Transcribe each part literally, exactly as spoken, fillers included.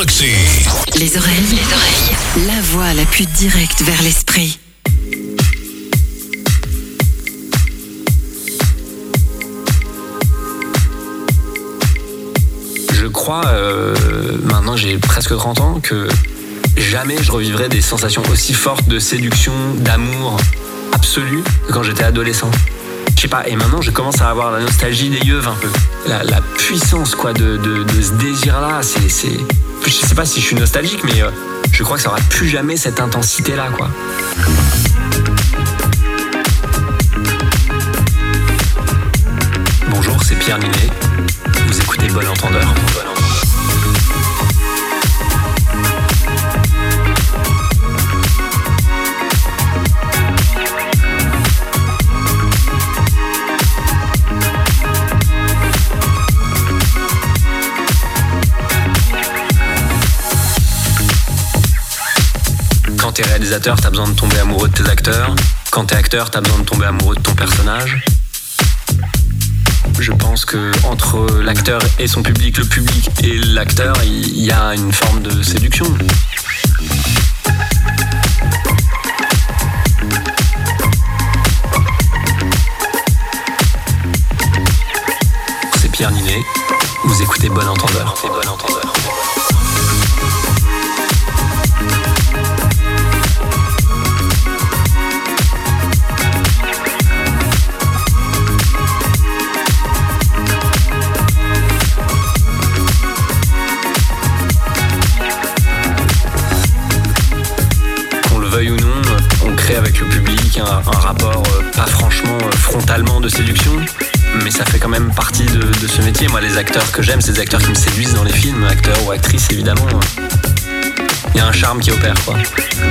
Galaxy. Les oreilles, les oreilles, la voix la plus directe vers l'esprit. Je crois, euh, maintenant j'ai presque trente ans, que jamais je revivrai des sensations aussi fortes de séduction, d'amour absolu que quand j'étais adolescent. Je sais pas, et maintenant je commence à avoir la nostalgie des yeux un peu. La, la puissance quoi de, de, de ce désir-là, c'est, c'est... Je sais pas si je suis nostalgique, mais euh, je crois que ça aura plus jamais cette intensité-là, quoi. Bonjour, c'est Pierre Ninet. Vous écoutez Bon Entendeur. Bon Entendeur. Quand t'es réalisateur, t'as besoin de tomber amoureux de tes acteurs. Quand t'es acteur, t'as besoin de tomber amoureux de ton personnage. Je pense que entre l'acteur et son public, le public et l'acteur, il y a une forme de séduction. C'est Pierre Ninet. Vous écoutez Bon Entendeur. C'est Bon Entendeur. Veuille ou non, on crée avec le public un, un rapport euh, pas franchement euh, frontalement de séduction, mais ça fait quand même partie de, de ce métier. Moi, les acteurs que j'aime, c'est des acteurs qui me séduisent dans les films, acteurs ou actrices évidemment. Il y a un charme qui opère, quoi.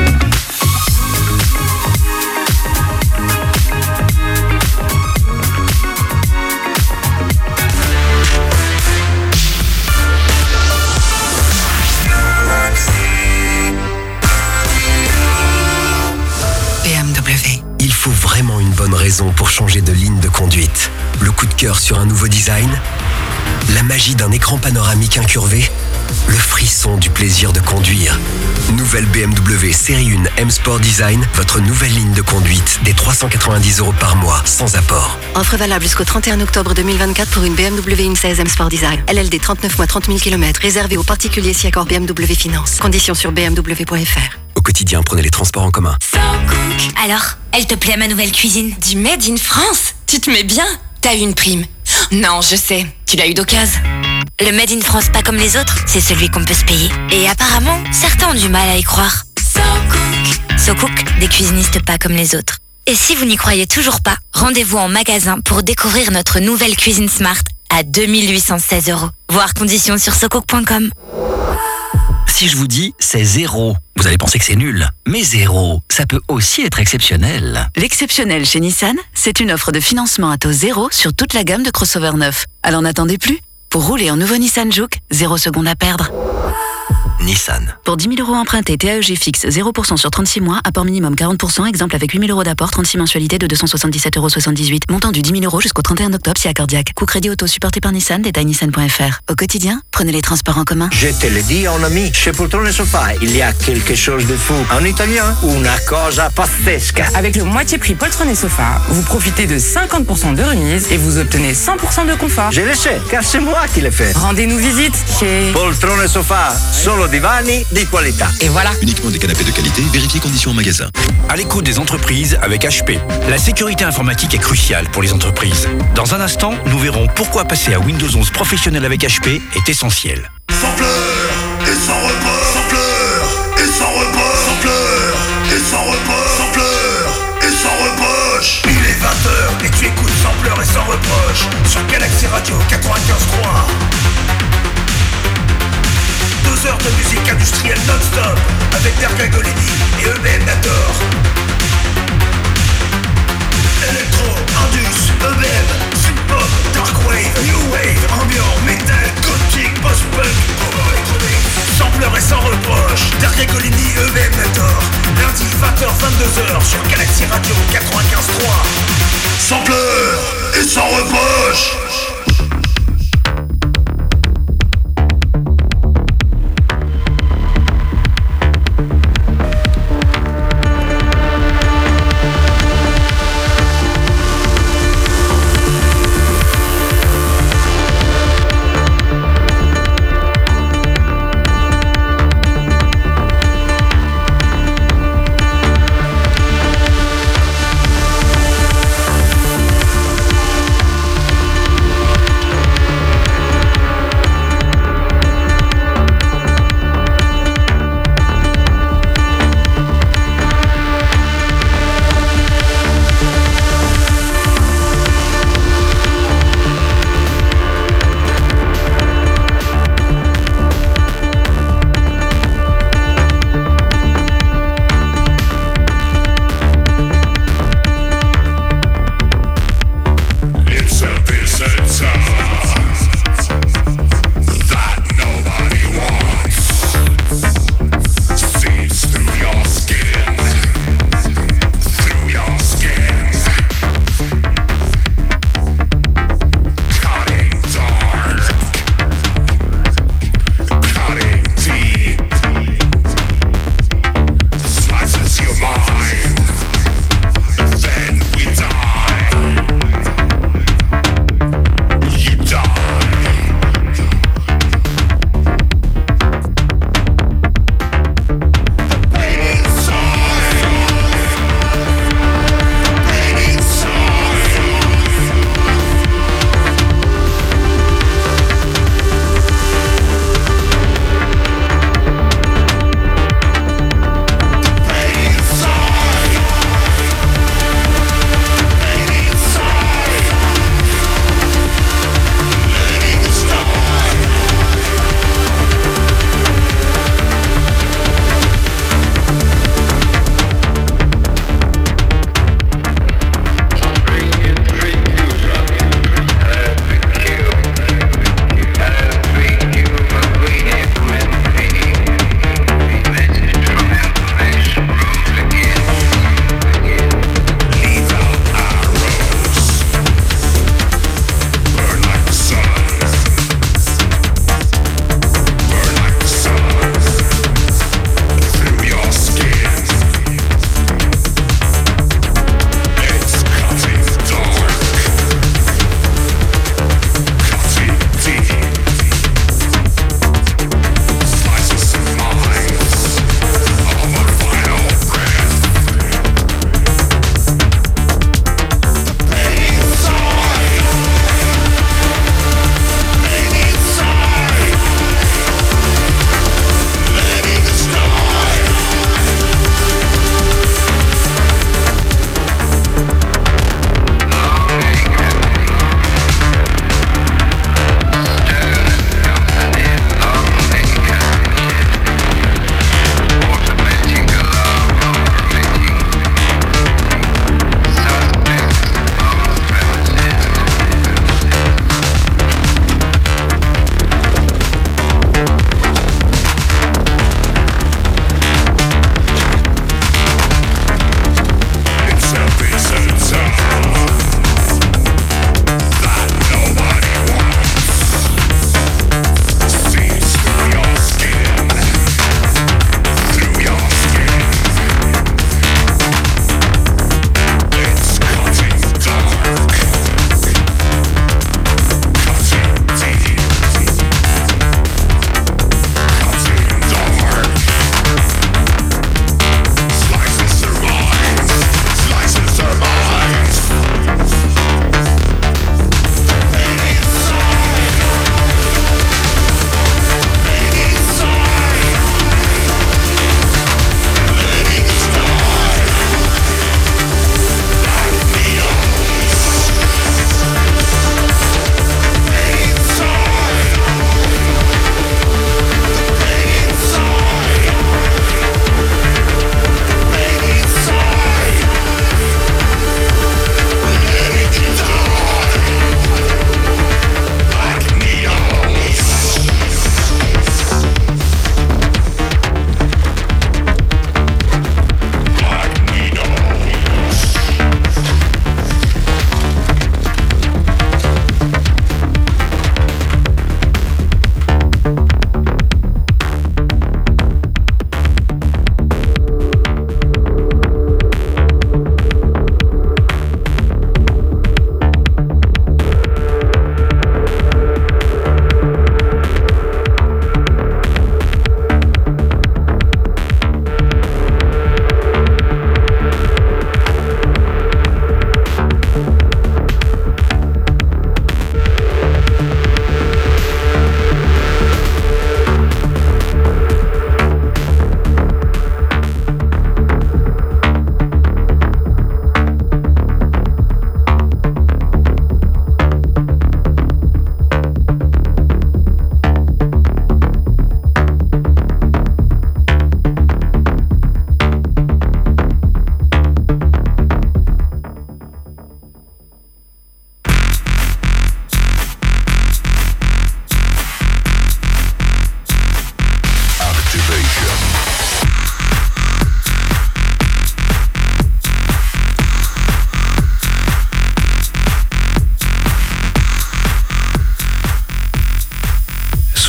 Il faut vraiment une bonne raison pour changer de ligne de conduite. Le coup de cœur sur un nouveau design, la magie d'un écran panoramique incurvé, le frisson du plaisir de conduire. Nouvelle B M W Série un M Sport Design, votre nouvelle ligne de conduite, des trois cent quatre-vingt-dix euros par mois, sans apport. Offre valable jusqu'au trente et un octobre deux mille vingt-quatre pour une B M W un seize M Sport Design. L L D trente-neuf mois, trente mille kilomètres, réservé aux particuliers si accord B M W Finance. Conditions sur b m w point f r. Au quotidien, prenez les transports en commun. Alors, elle te plaît ma nouvelle cuisine? Du Made in France? Tu te mets bien? T'as eu une prime? Non, je sais, tu l'as eu d'occasion. Le Made in France pas comme les autres, c'est celui qu'on peut se payer. Et apparemment, certains ont du mal à y croire. So Cook. So Cook, des cuisinistes pas comme les autres. Et si vous n'y croyez toujours pas, rendez-vous en magasin pour découvrir notre nouvelle cuisine Smart à deux mille huit cent seize euros. Voir conditions sur socook point com. Si je vous dis c'est zéro, vous allez penser que c'est nul. Mais zéro, ça peut aussi être exceptionnel. L'exceptionnel chez Nissan, c'est une offre de financement à taux zéro sur toute la gamme de crossover neufs. Alors n'attendez plus. Pour rouler en nouveau Nissan Juke, zéro seconde à perdre. Nissan. Pour dix mille euros empruntés, T A E G fixe zéro pour cent sur trente-six mois, apport minimum quarante pour cent, exemple avec huit mille euros d'apport, trente-six mensualités de deux cent soixante-dix-sept euros soixante-dix-huit. Montant du dix mille euros jusqu'au trente et un octobre si accordiaque. Coût crédit auto supporté par Nissan, détail nissan point f r. Au quotidien, prenez les transports en commun. Je te le dis en ami, chez Poltrone Sofa, il y a quelque chose de fou. En italien, una cosa pazzesca. Avec le moitié prix Poltrone Sofa, vous profitez de cinquante pour cent de remise et vous obtenez cent pour cent de confort. Je le sais, car c'est moi qui l'ai fait. Rendez-nous visite chez Poltrone Sofa, solo divani di qualità. Et voilà. Uniquement des canapés de qualité, vérifiez conditions en magasin. À l'écoute des entreprises avec H P. La sécurité informatique est cruciale pour les entreprises. Dans un instant, nous verrons pourquoi passer à Windows onze professionnel avec H P est essentiel. Sans pleurs et sans repos, sans pleurs et sans repos, sans pleurs et sans repos, sans pleurs et sans reproche. Il est vingt heures et tu écoutes sans pleurs et sans reproche sur Galaxy Radio quatre-vingt-quinze trois. Deux heures de musique industrielle non-stop avec Derga Golini et E B M Nator. Electro, Indus, E B M, Synth-pop, Darkwave, New Wave, Ambient, Metal, Gothic, Post-punk, Power Electronic. Sans pleurs et sans reproche, Derga Golini, E B M Nator. Lundi vingt heures vingt-deux heures sur Galaxy Radio quatre-vingt-quinze trois. Sans pleurs et sans reproche.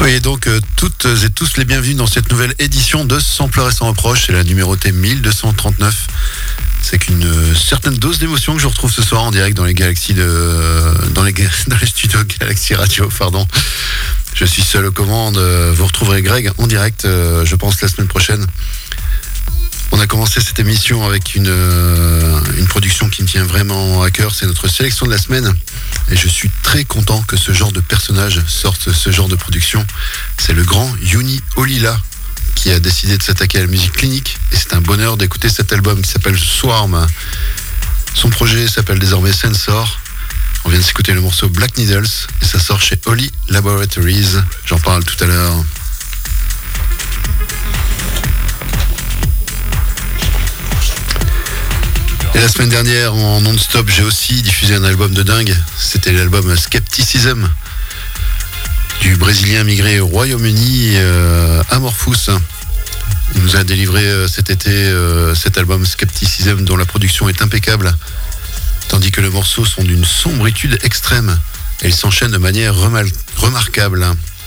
Soyez donc euh, toutes et tous les bienvenus dans cette nouvelle édition de Sans pleurer sans reproche. C'est la numérotée mille deux cent trente-neuf. C'est qu'une euh, certaine dose d'émotion que je retrouve ce soir en direct dans les galaxies de, euh, dans les dans les studios Galaxy Radio, pardon. Je suis seul aux commandes. Vous retrouverez Greg en direct, euh, je pense, la semaine prochaine. On a commencé cette émission avec une, euh, une production qui me tient vraiment à cœur. C'est notre sélection de la semaine. Et je suis très content que ce genre de personnage sorte ce genre de production. C'est le grand Yuni Olila qui a décidé de s'attaquer à la musique clinique. Et c'est un bonheur d'écouter cet album qui s'appelle Swarm. Son projet s'appelle désormais Sensor. On vient de s'écouter le morceau Black Needles. Et ça sort chez Holy Laboratories. J'en parle tout à l'heure. Et la semaine dernière, en non-stop, j'ai aussi diffusé un album de dingue. C'était l'album Skepticism du Brésilien migré au Royaume-Uni, euh, Amorphous. Il nous a délivré euh, cet été euh, cet album Skepticism dont la production est impeccable, tandis que les morceaux sont d'une sombritude extrême et ils s'enchaînent de manière remal- remarquable.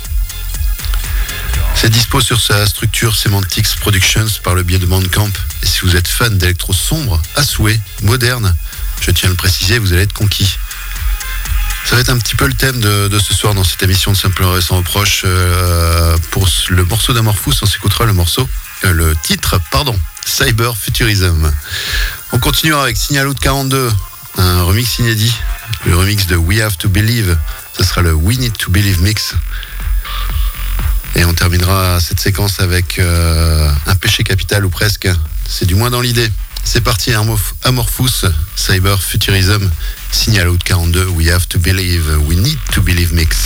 C'est dispo sur sa structure Semantics Productions par le biais de Bandcamp. Et si vous êtes fan d'électro sombre, à souhait, moderne, je tiens à le préciser, vous allez être conquis. Ça va être un petit peu le thème de, de ce soir dans cette émission de Simple et sans reproche. Euh, pour le morceau d'Amorphous, on s'écoutera le morceau, euh, le titre, pardon, Cyber Futurism. On continuera avec Signal Out quarante-deux, un remix inédit, le remix de We Have to Believe. Ce sera le We Need to Believe mix. Et on terminera cette séquence avec euh, un péché capital ou presque. C'est du moins dans l'idée. C'est parti, Amorphous, Cyber Futurism, Signal Out quarante-deux, We Have to Believe, We Need to Believe mix.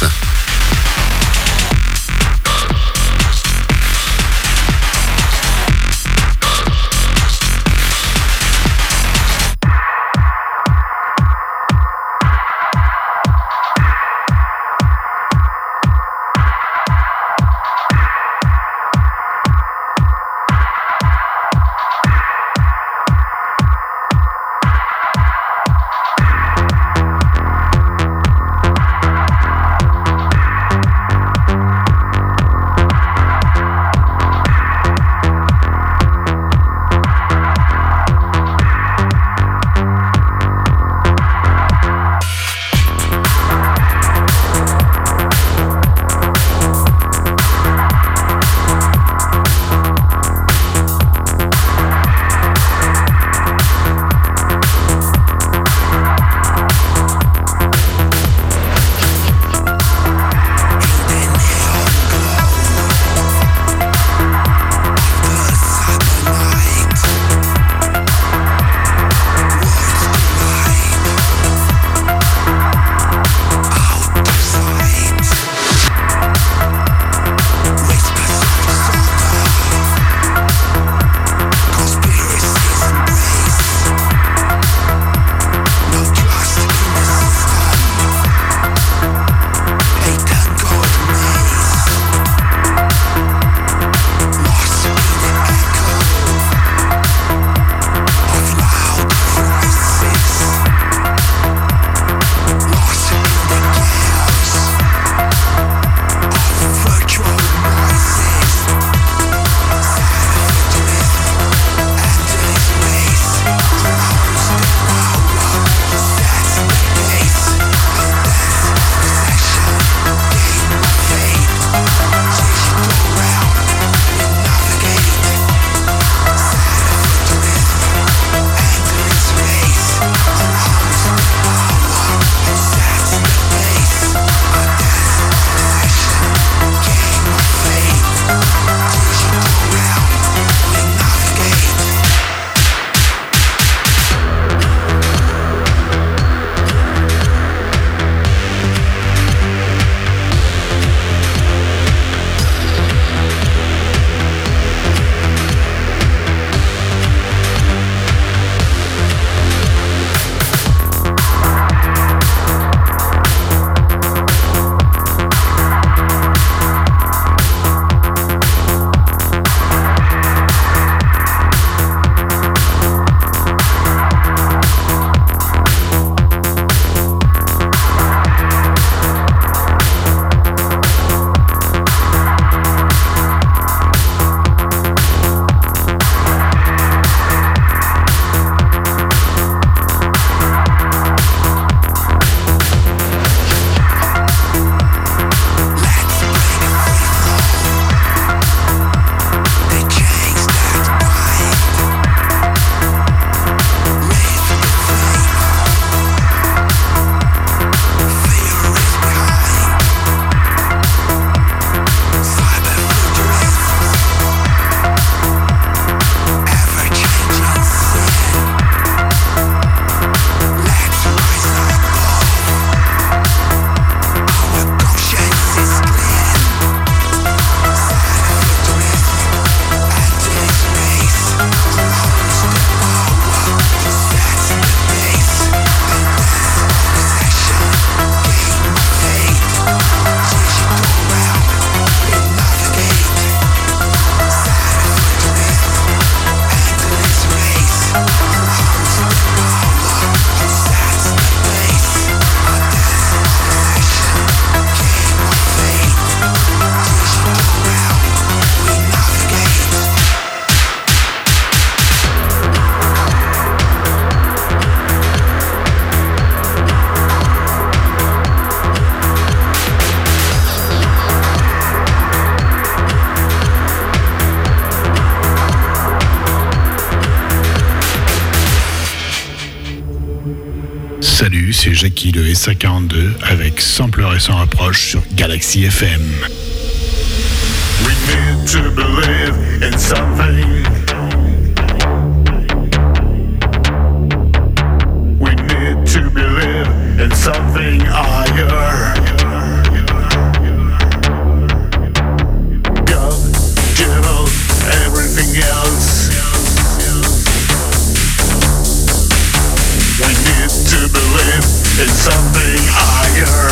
dix à quarante-deux avec Sans pleurer sans reproche sur Galaxy F M. We need to believe in something. We need to believe in something higher. God, devil, everything else. We need to believe in something higher.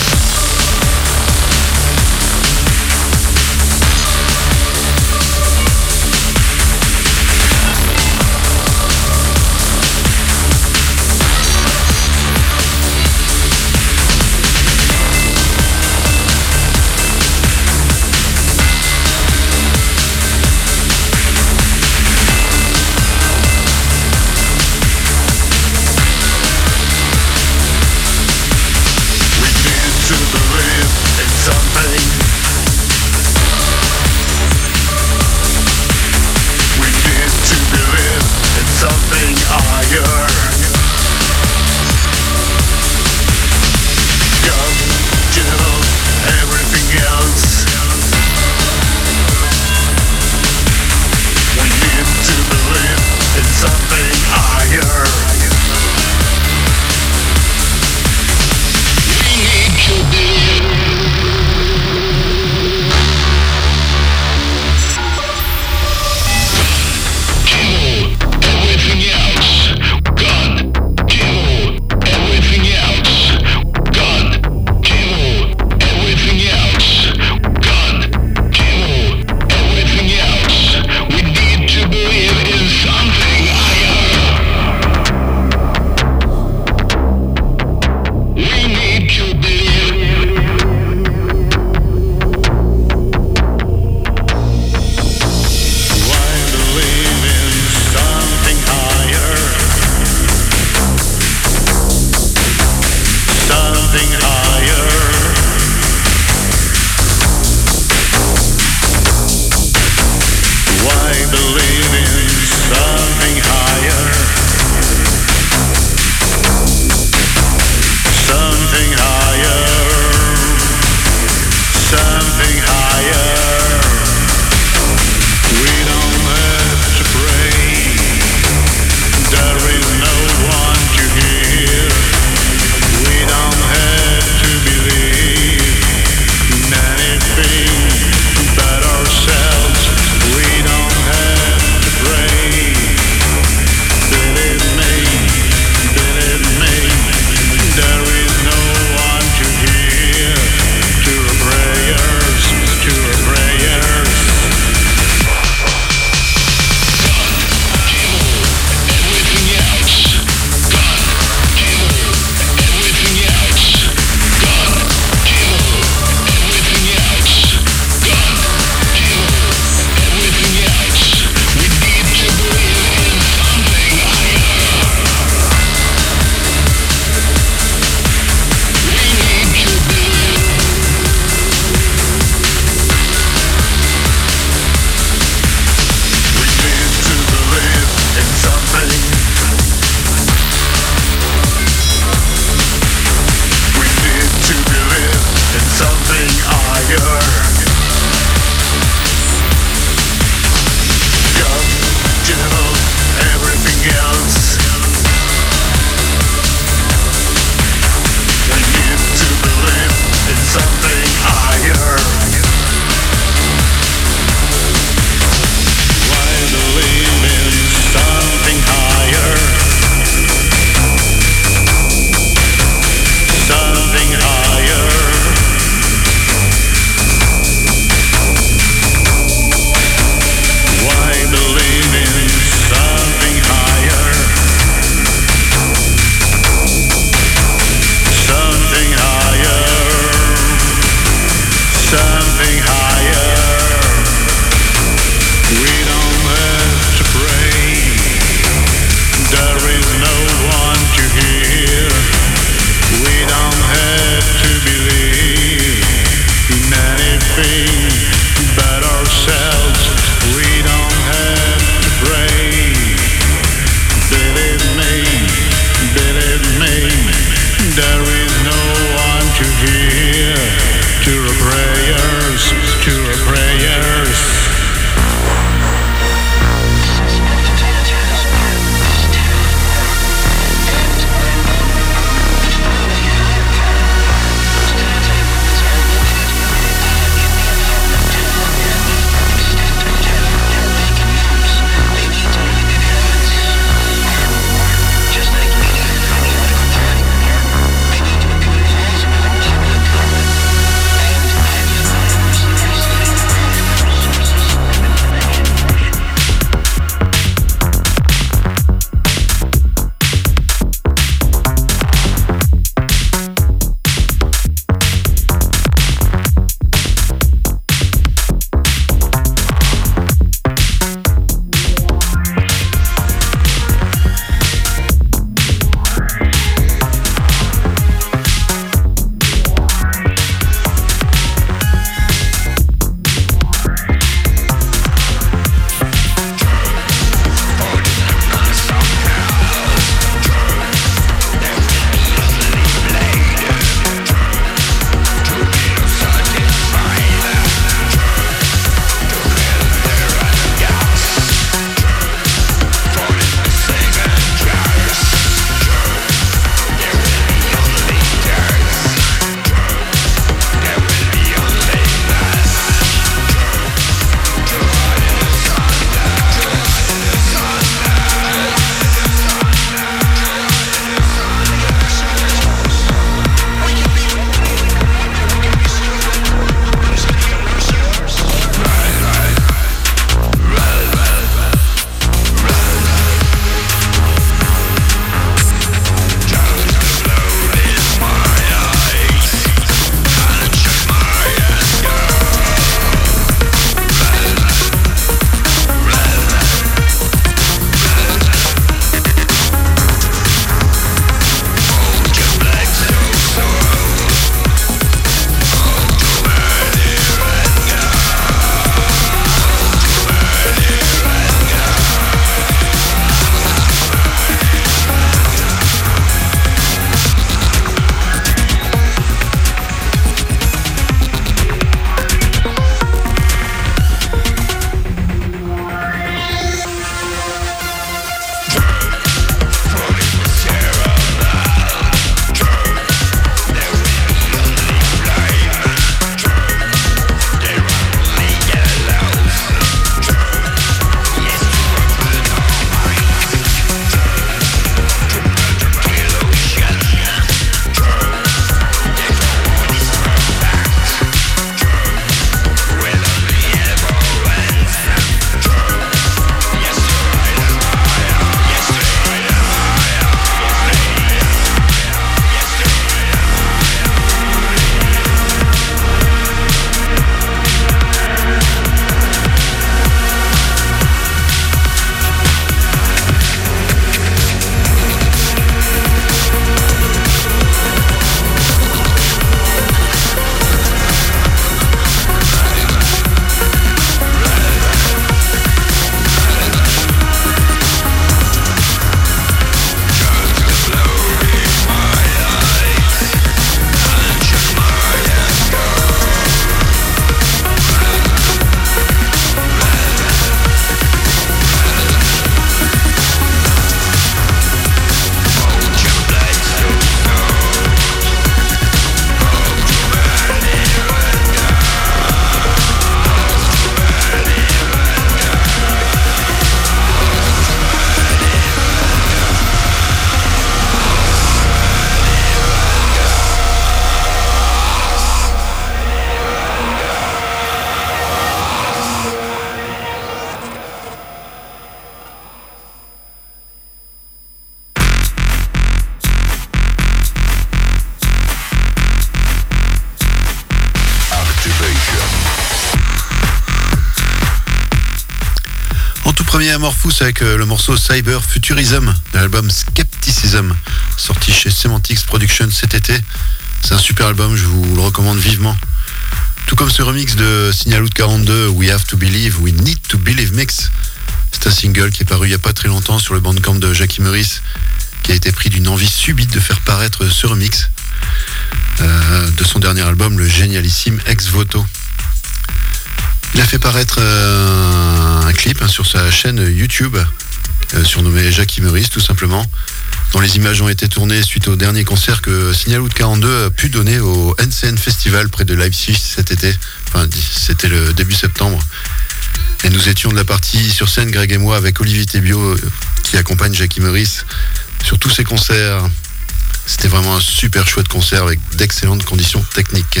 premier Amorphous avec le morceau Cyber Futurism de l'album Skepticism, sorti chez Semantics Productions cet été. C'est un super album, je vous le recommande vivement. Tout comme ce remix de Signal Out quarante-deux, We Have to Believe, We Need to Believe Mix. C'est un single qui est paru il n'y a pas très longtemps sur le bandcamp de Jackie Meurice, qui a été pris d'une envie subite de faire paraître ce remix euh, de son dernier album, le génialissime Ex Voto. Il a fait paraître euh, un clip hein, sur sa chaîne YouTube, euh, surnommé Jackie Meurice tout simplement, dont les images ont été tournées suite au dernier concert que Signal Out quarante-deux a pu donner au N C N Festival près de Leipzig cet été. Enfin, c'était le début septembre. Et nous étions de la partie sur scène, Greg et moi, avec Olivier Thébio, qui accompagne Jackie Meurice sur tous ses concerts. C'était vraiment un super chouette concert avec d'excellentes conditions techniques.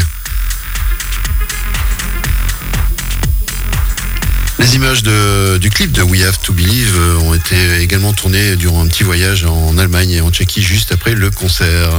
Les images de, du clip de We Have to Believe ont été également tournées durant un petit voyage en Allemagne et en Tchéquie juste après le concert.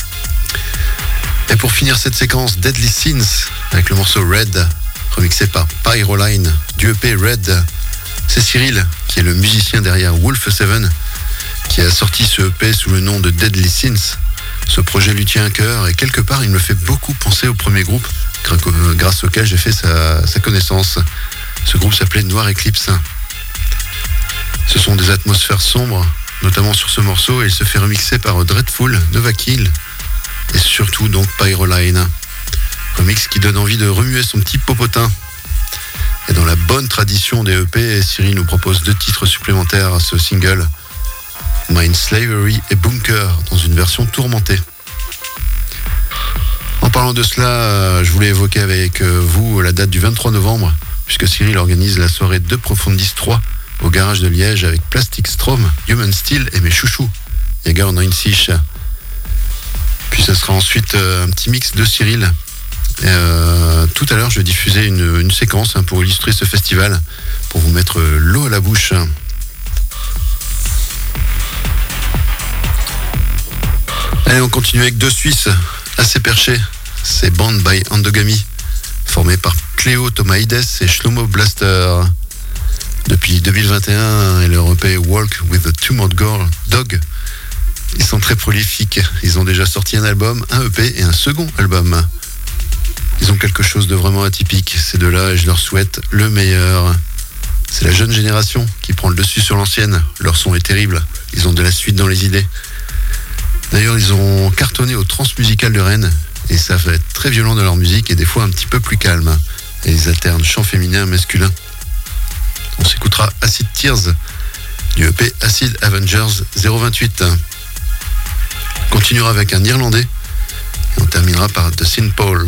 Et pour finir cette séquence, Deadly Sins avec le morceau Red, remixé par Pyroline du E P Red. C'est Cyril, qui est le musicien derrière Wolf seven, qui a sorti ce E P sous le nom de Deadly Sins. Ce projet lui tient à cœur et quelque part il me fait beaucoup penser au premier groupe grâce auquel j'ai fait sa, sa connaissance. Ce groupe s'appelait Noir Eclipse. Ce sont des atmosphères sombres, notamment sur ce morceau, et il se fait remixer par Dreadful, Nova Kill et surtout donc Pyroline. Remix qui donne envie de remuer son petit popotin. Et dans la bonne tradition des E P, Cyril nous propose deux titres supplémentaires à ce single, Mind Slavery et Bunker, dans une version tourmentée. En parlant de cela, je voulais évoquer avec vous la date du vingt-trois novembre, puisque Cyril organise la soirée De Profundis trois au garage de Liège avec Plastic Strom, Human Steel et mes chouchous, Jäger neunzig. Puis ça sera ensuite un petit mix de Cyril. Et euh, tout à l'heure, je vais diffuser une, une séquence hein, pour illustrer ce festival, pour vous mettre l'eau à la bouche. Allez, on continue avec deux Suisses assez perchés. C'est Band by Endogamy, formé par Cléo Tomaides et Shlomo Blaster. Depuis deux mille vingt et un et leur E P Walk with a Tumoured Dog, ils sont très prolifiques. Ils ont déjà sorti un album, un E P et un second album. Ils ont quelque chose de vraiment atypique, ces deux-là, et je leur souhaite le meilleur. C'est la jeune génération qui prend le dessus sur l'ancienne. Leur son est terrible, ils ont de la suite dans les idées. D'ailleurs, ils ont cartonné au Transmusical de Rennes, et ça va être très violent dans leur musique et des fois un petit peu plus calme. Et ils alternent chant féminin et masculin. On s'écoutera Acid Tears du E P Acid Avengers zéro vingt-huit. On continuera avec un Irlandais et on terminera par The Saint Paul.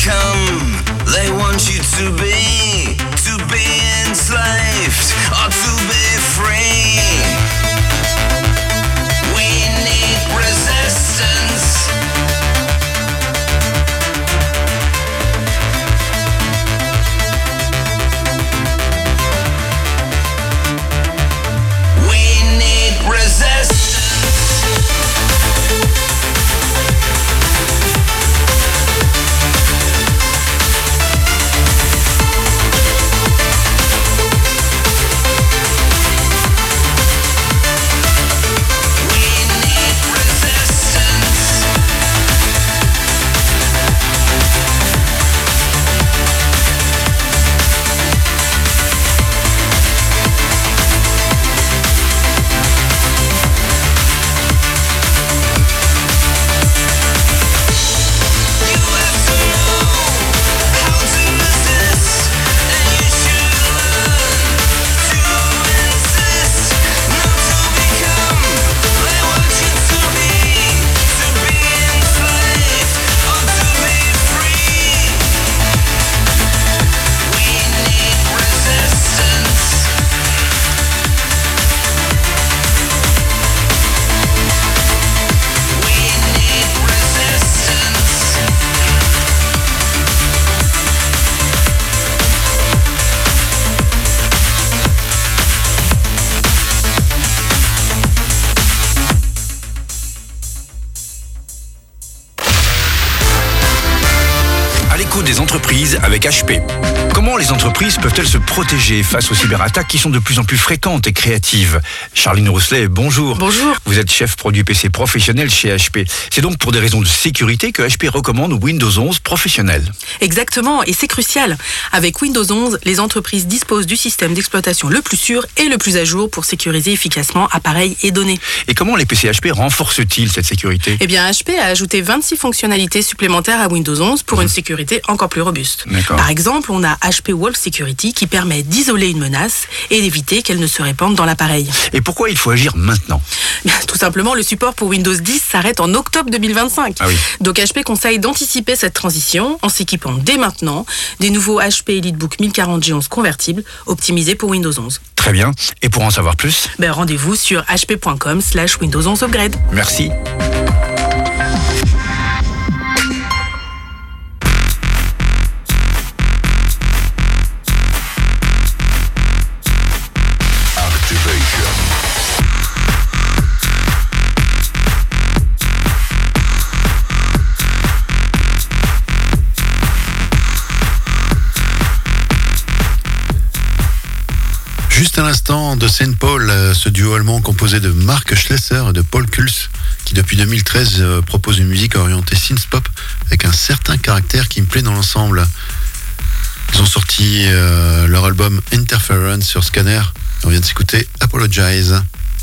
become, they want you to be, to be enslaved or to be free. We need resistance. We need resistance. Des entreprises avec H P. Comment les entreprises peuvent-elles se protéger face aux cyberattaques qui sont de plus en plus fréquentes et créatives? Charline Rousselet, bonjour. Bonjour. Vous êtes chef produit P C professionnel chez H P. C'est donc pour des raisons de sécurité que H P recommande Windows onze professionnel. Exactement, et c'est crucial. Avec Windows onze, les entreprises disposent du système d'exploitation le plus sûr et le plus à jour pour sécuriser efficacement appareils et données. Et comment les P C H P renforcent-ils cette sécurité? Eh bien, H P a ajouté vingt-six fonctionnalités supplémentaires à Windows onze pour mmh. une sécurité encore plus robuste. D'accord. Par exemple, on a H P Wall Security qui permet d'isoler une menace et d'éviter qu'elle ne se répande dans l'appareil. Et pourquoi il faut agir maintenant? Tout simplement, le support pour Windows dix s'arrête en octobre deux mille vingt-cinq. Ah oui. Donc H P conseille d'anticiper cette transition en s'équipant dès maintenant des nouveaux H P EliteBook mille quarante G onze convertibles optimisés pour Windows onze. Très bien. Et pour en savoir plus, ben, rendez-vous sur h p point com slash Windows onze upgrade. Merci. Juste à l'instant de Saint Paul, ce duo allemand composé de Mark Schlesser et de Paul Kulz, qui depuis deux mille treize propose une musique orientée synth-pop avec un certain caractère qui me plaît dans l'ensemble. Ils ont sorti euh, leur album Interference sur Scanner. On vient de s'écouter Apologize.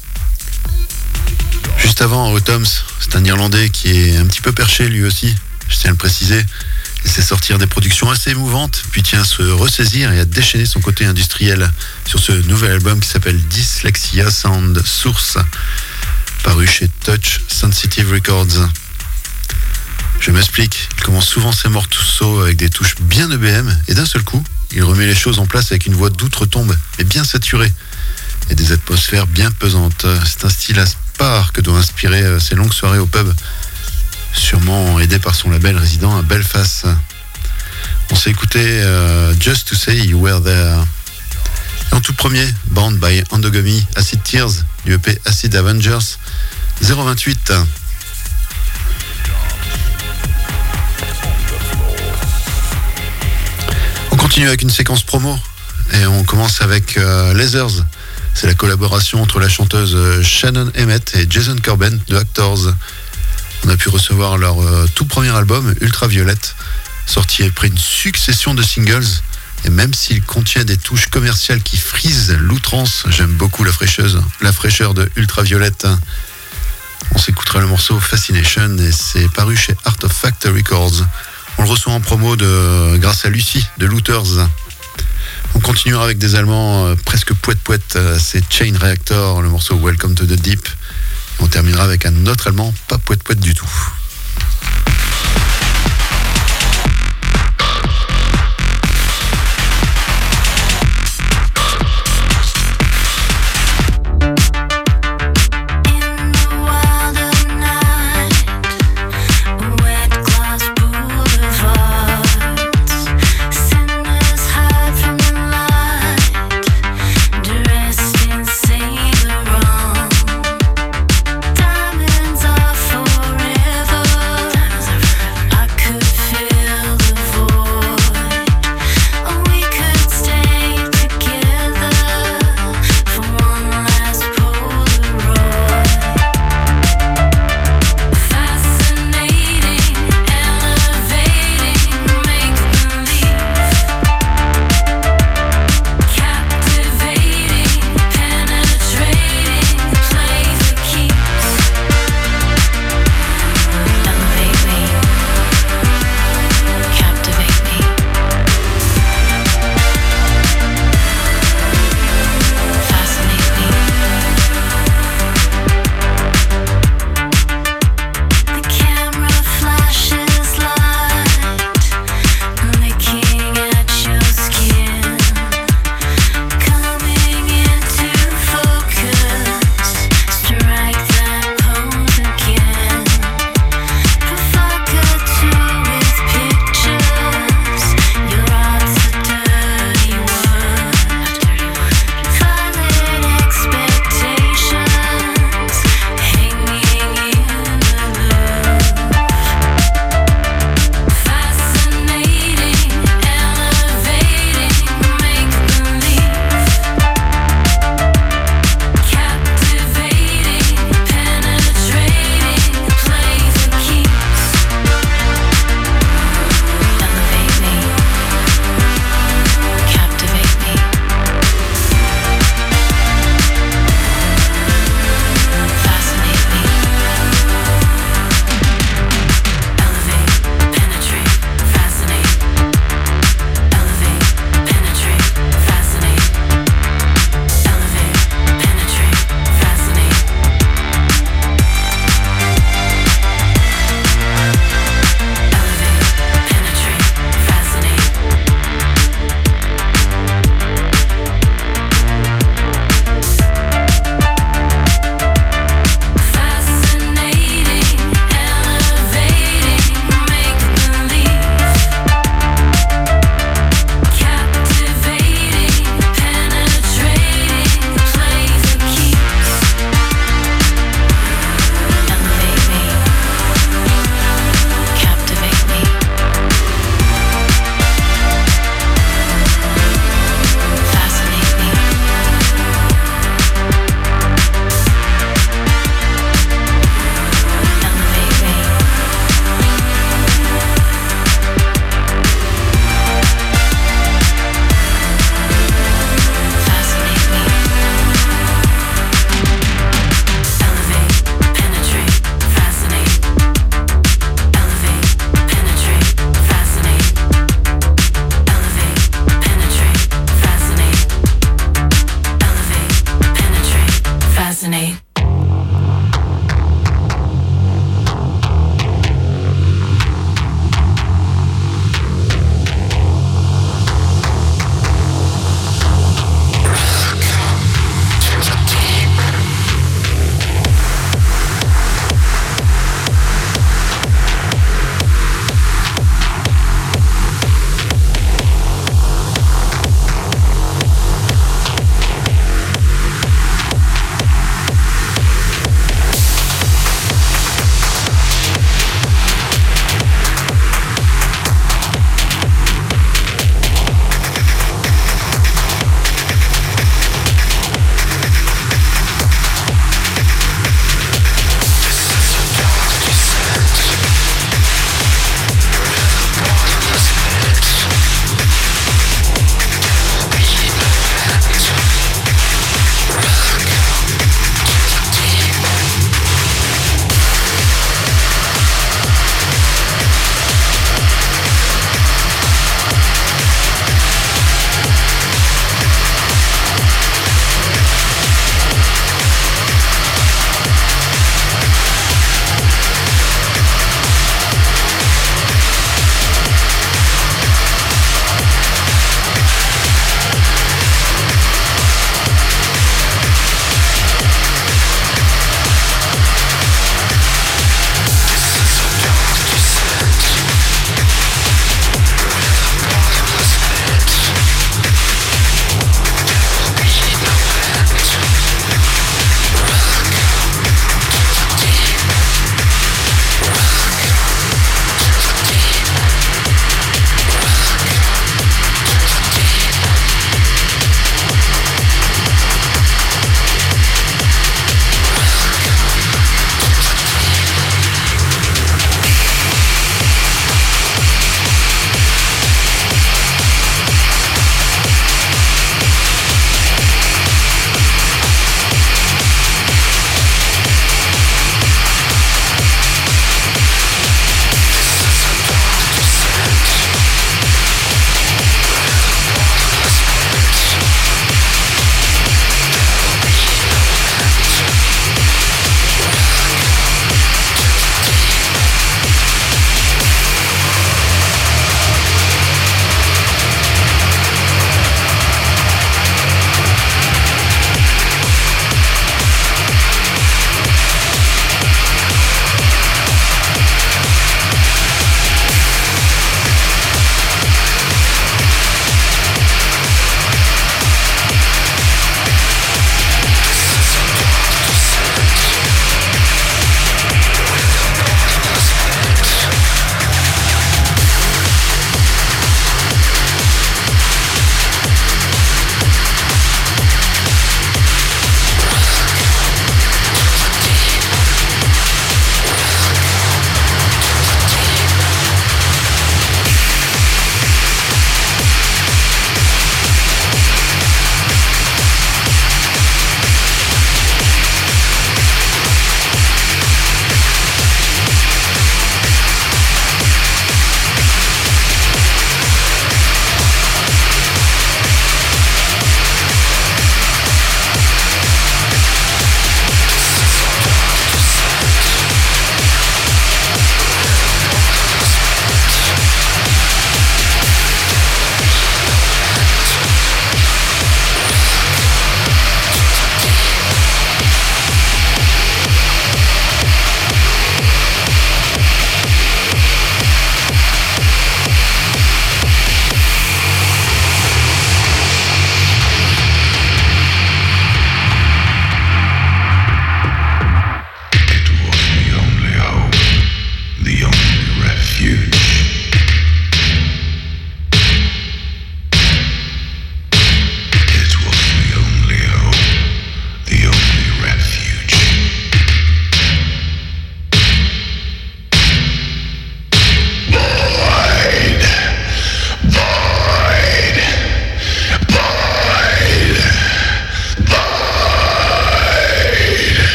Juste avant, Autumns, c'est un Irlandais qui est un petit peu perché lui aussi, je tiens à le préciser. Il sait sortir des productions assez émouvantes, puis tient à se ressaisir et à déchaîner son côté industriel sur ce nouvel album qui s'appelle Dyslexia Sound Source, paru chez Touch Sensitive Records. Je m'explique, il commence souvent ses morceaux avec des touches bien E B M, et d'un seul coup, il remet les choses en place avec une voix d'outre-tombe, mais bien saturée, et des atmosphères bien pesantes. C'est un style à part que doit inspirer ses longues soirées au pub, sûrement aidé par son label résident à Belfast. On s'est écouté uh, Just to Say You Were There. Et en tout premier, Bound by Endogamy, Acid Tears, du E P Acid Avengers zéro vingt-huit. On continue avec une séquence promo et on commence avec uh, Lasers. C'est la collaboration entre la chanteuse Shannon Emmett et Jason Corben de Actors. On a pu recevoir leur euh, tout premier album, Ultraviolette, sorti après une succession de singles. Et même s'il contient des touches commerciales qui frisent l'outrance, j'aime beaucoup la fraîcheuse, la fraîcheur de Ultraviolette. On s'écoutera le morceau Fascination et c'est paru chez Art of Fact Records. On le reçoit en promo de, grâce à Lucie de Looters. On continuera avec des Allemands euh, presque poète-poète, euh, c'est Chain Reactor, le morceau Welcome to the Deep. On terminera avec un autre Allemand, pas poète-poète du tout.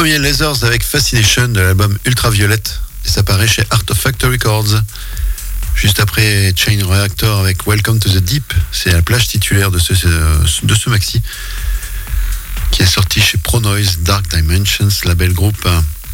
premier Lasers avec Fascination de l'album Ultraviolette et ça paraît chez Artifact Records. Juste après Chain Reactor avec Welcome to the Deep, c'est la plage titulaire de ce, de ce maxi qui est sorti chez Pronoise Dark Dimensions, label groupe.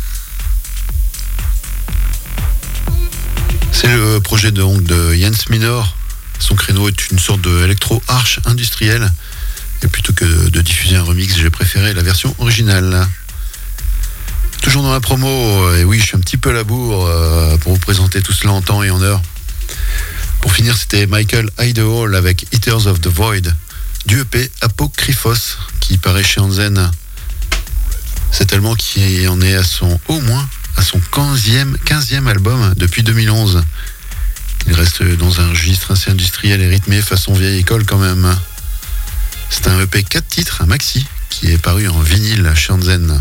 C'est le projet de, donc, de Jens Minor. Son créneau est une sorte de électro-arch industriel. Et plutôt que de diffuser un remix, j'ai préféré la version originale. Toujours dans la promo, et oui, je suis un petit peu à la bourre euh, pour vous présenter tout cela en temps et en heure. Pour finir, c'était Michael Idehall avec Eaters of the Void, du E P Apocryphos, qui paraît chez Anzen. Cet allemand qui en est à son, au moins, à son quinzième, quinzième album depuis deux mille onze. Il reste dans un registre assez industriel et rythmé façon vieille école quand même. C'est un E P quatre titres, un maxi, qui est paru en vinyle chez Anzen.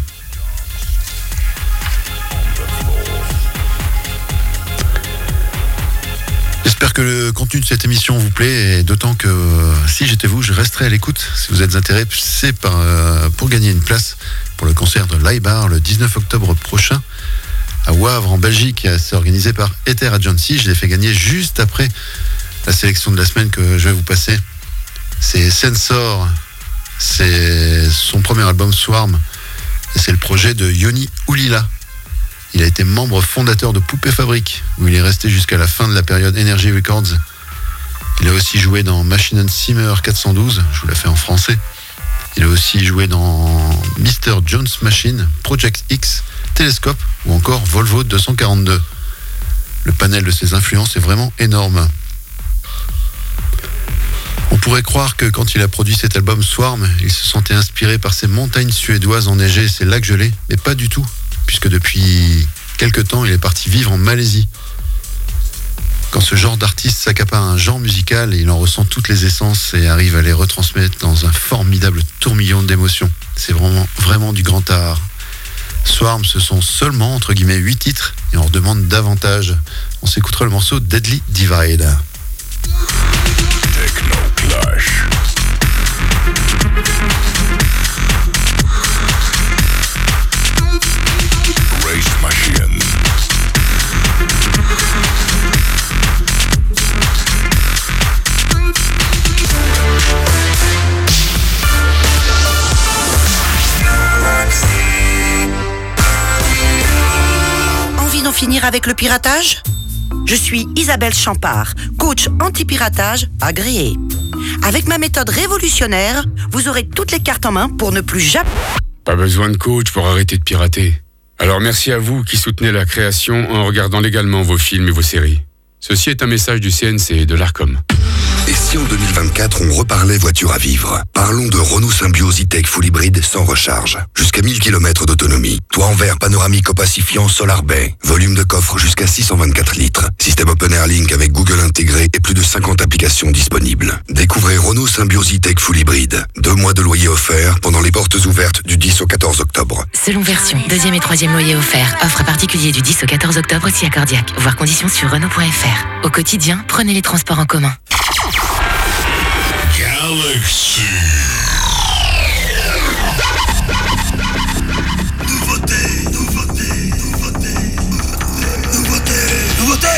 J'espère que le contenu de cette émission vous plaît, et d'autant que euh, si j'étais vous, je resterais à l'écoute si vous êtes intéressé par, euh, pour gagner une place pour le concert de l'Ibar le dix-neuf octobre prochain à Wavre en Belgique. C'est organisé par Ether Agency. Je l'ai fait gagner juste après la sélection de la semaine que je vais vous passer. C'est Sensor, c'est son premier album Swarm et c'est le projet de Yoni Oulila. Il a été membre fondateur de Poupée Fabrique, où il est resté jusqu'à la fin de la période Energy Records. Il a aussi joué dans Machine and Simmer quatre cent douze, je vous la fais en français. Il a aussi joué dans mister Jones Machine, Project X, Telescope ou encore Volvo deux cent quarante-deux. Le panel de ses influences est vraiment énorme. On pourrait croire que quand il a produit cet album Swarm, il se sentait inspiré par ces montagnes suédoises enneigées et ces lacs gelés, mais pas du tout, puisque depuis quelque temps, il est parti vivre en Malaisie. Quand ce genre d'artiste s'accapare un genre musical, il en ressent toutes les essences et arrive à les retransmettre dans un formidable tourbillon d'émotions. C'est vraiment, vraiment du grand art. Swarm, ce sont seulement, entre guillemets, huit titres, et on redemande davantage. On s'écoutera le morceau Deadly Divide. Techno Clash. Race Machine. Envie d'en finir avec le piratage ? Je suis Isabelle Champard, coach anti-piratage agréée. Avec ma méthode révolutionnaire, vous aurez toutes les cartes en main pour ne plus jamais... Pas besoin de coach pour arrêter de pirater. Alors merci à vous qui soutenez la création en regardant légalement vos films et vos séries. Ceci est un message du C N C et de l'Arcom. Et si en deux mille vingt-quatre, on reparlait voiture à vivre ? Parlons de Renault Symbioz E-Tech Full Hybride sans recharge. Jusqu'à mille kilomètres d'autonomie. Toit en verre panoramique opacifiant Solar Bay. Volume de coffre jusqu'à six cent vingt-quatre litres. Système Open Air Link avec Google intégré et plus de cinquante applications disponibles. Découvrez Renault Symbioz E-Tech Full Hybride. Deux mois de loyer offert pendant les portes ouvertes du dix au quatorze octobre. Selon version, deuxième et troisième loyer offert. Offre à particulier du dix au quatorze octobre si accordiaque. Voir conditions sur Renault point F R. Au quotidien, prenez les transports en commun. Galaxy. Nouveauté, nouveauté, nouveauté, nouveauté, nouveauté.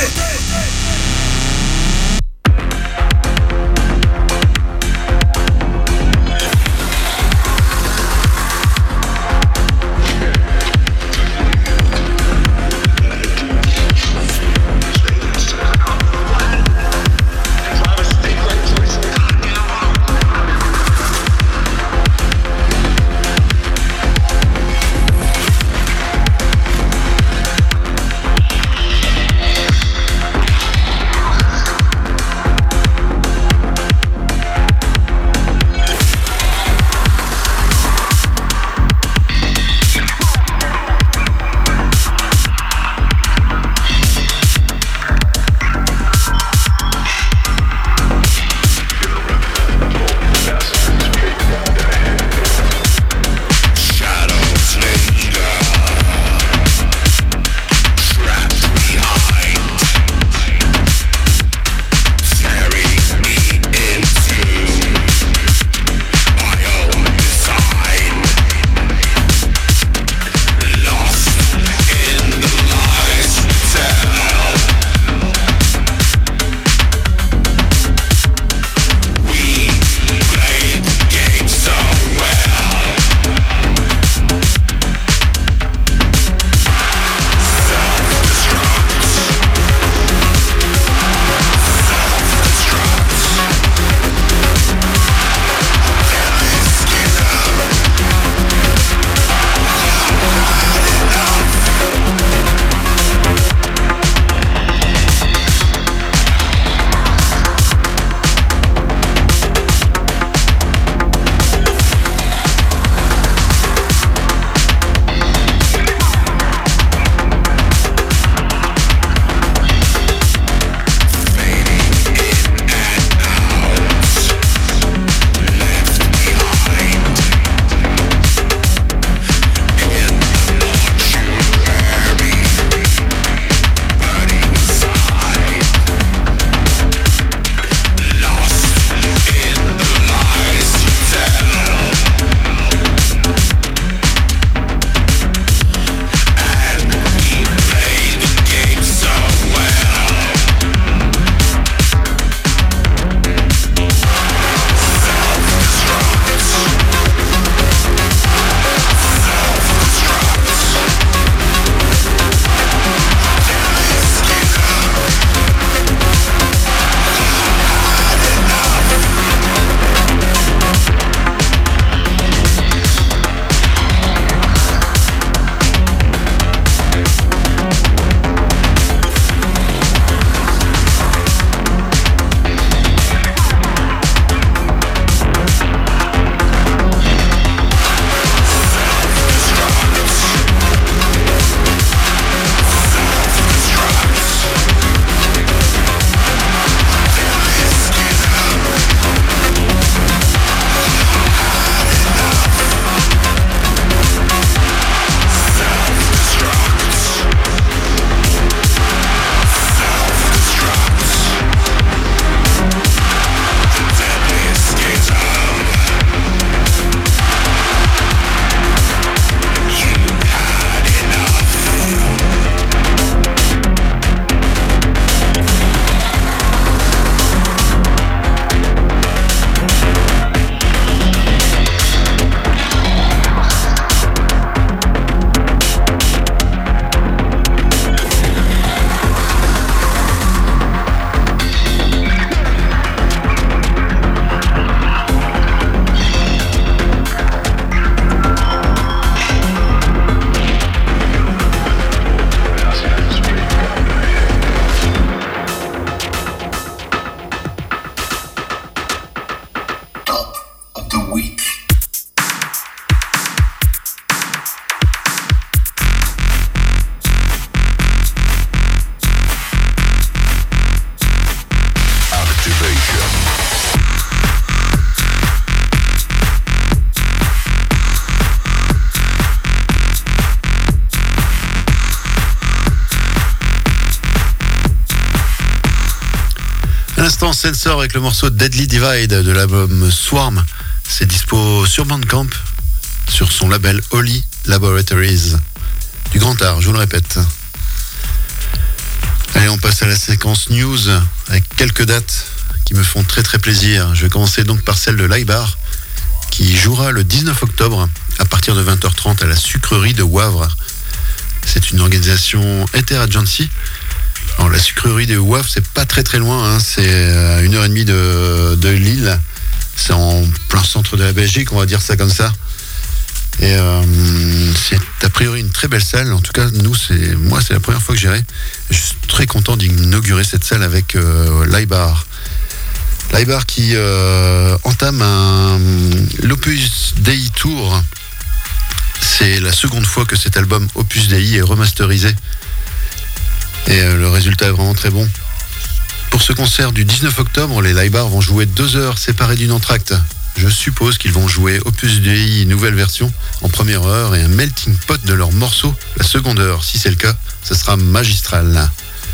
l'instant, Sensor avec le morceau Deadly Divide de l'album Swarm. C'est dispo sur Bandcamp, sur son label Holy Laboratories. Du grand art, je vous le répète. Allez, on passe à la séquence news avec quelques dates qui me font très très plaisir. Je vais commencer donc par celle de Laibar, qui jouera le dix-neuf octobre à partir de vingt heures trente à la sucrerie de Wavre. C'est une organisation Interagency. Alors, la sucrerie de Wavre, c'est pas très très loin, hein. C'est à une heure et demie de, de Lille. C'est en plein centre de la Belgique, on va dire ça comme ça. Et euh, c'est a priori une très belle salle. En tout cas, nous, c'est moi, c'est la première fois que j'irai. Je suis très content d'inaugurer cette salle avec euh, Laibar. Laibar qui euh, entame un l'Opus Dei Tour. C'est la seconde fois que cet album Opus Dei est remasterisé. Et euh, le résultat est vraiment très bon. Pour ce concert du dix-neuf octobre, les Laibar vont jouer deux heures séparées d'une entracte. Je suppose qu'ils vont jouer Opus Dei nouvelle version en première heure et un melting pot de leurs morceaux la seconde heure. Si c'est le cas, ça sera magistral.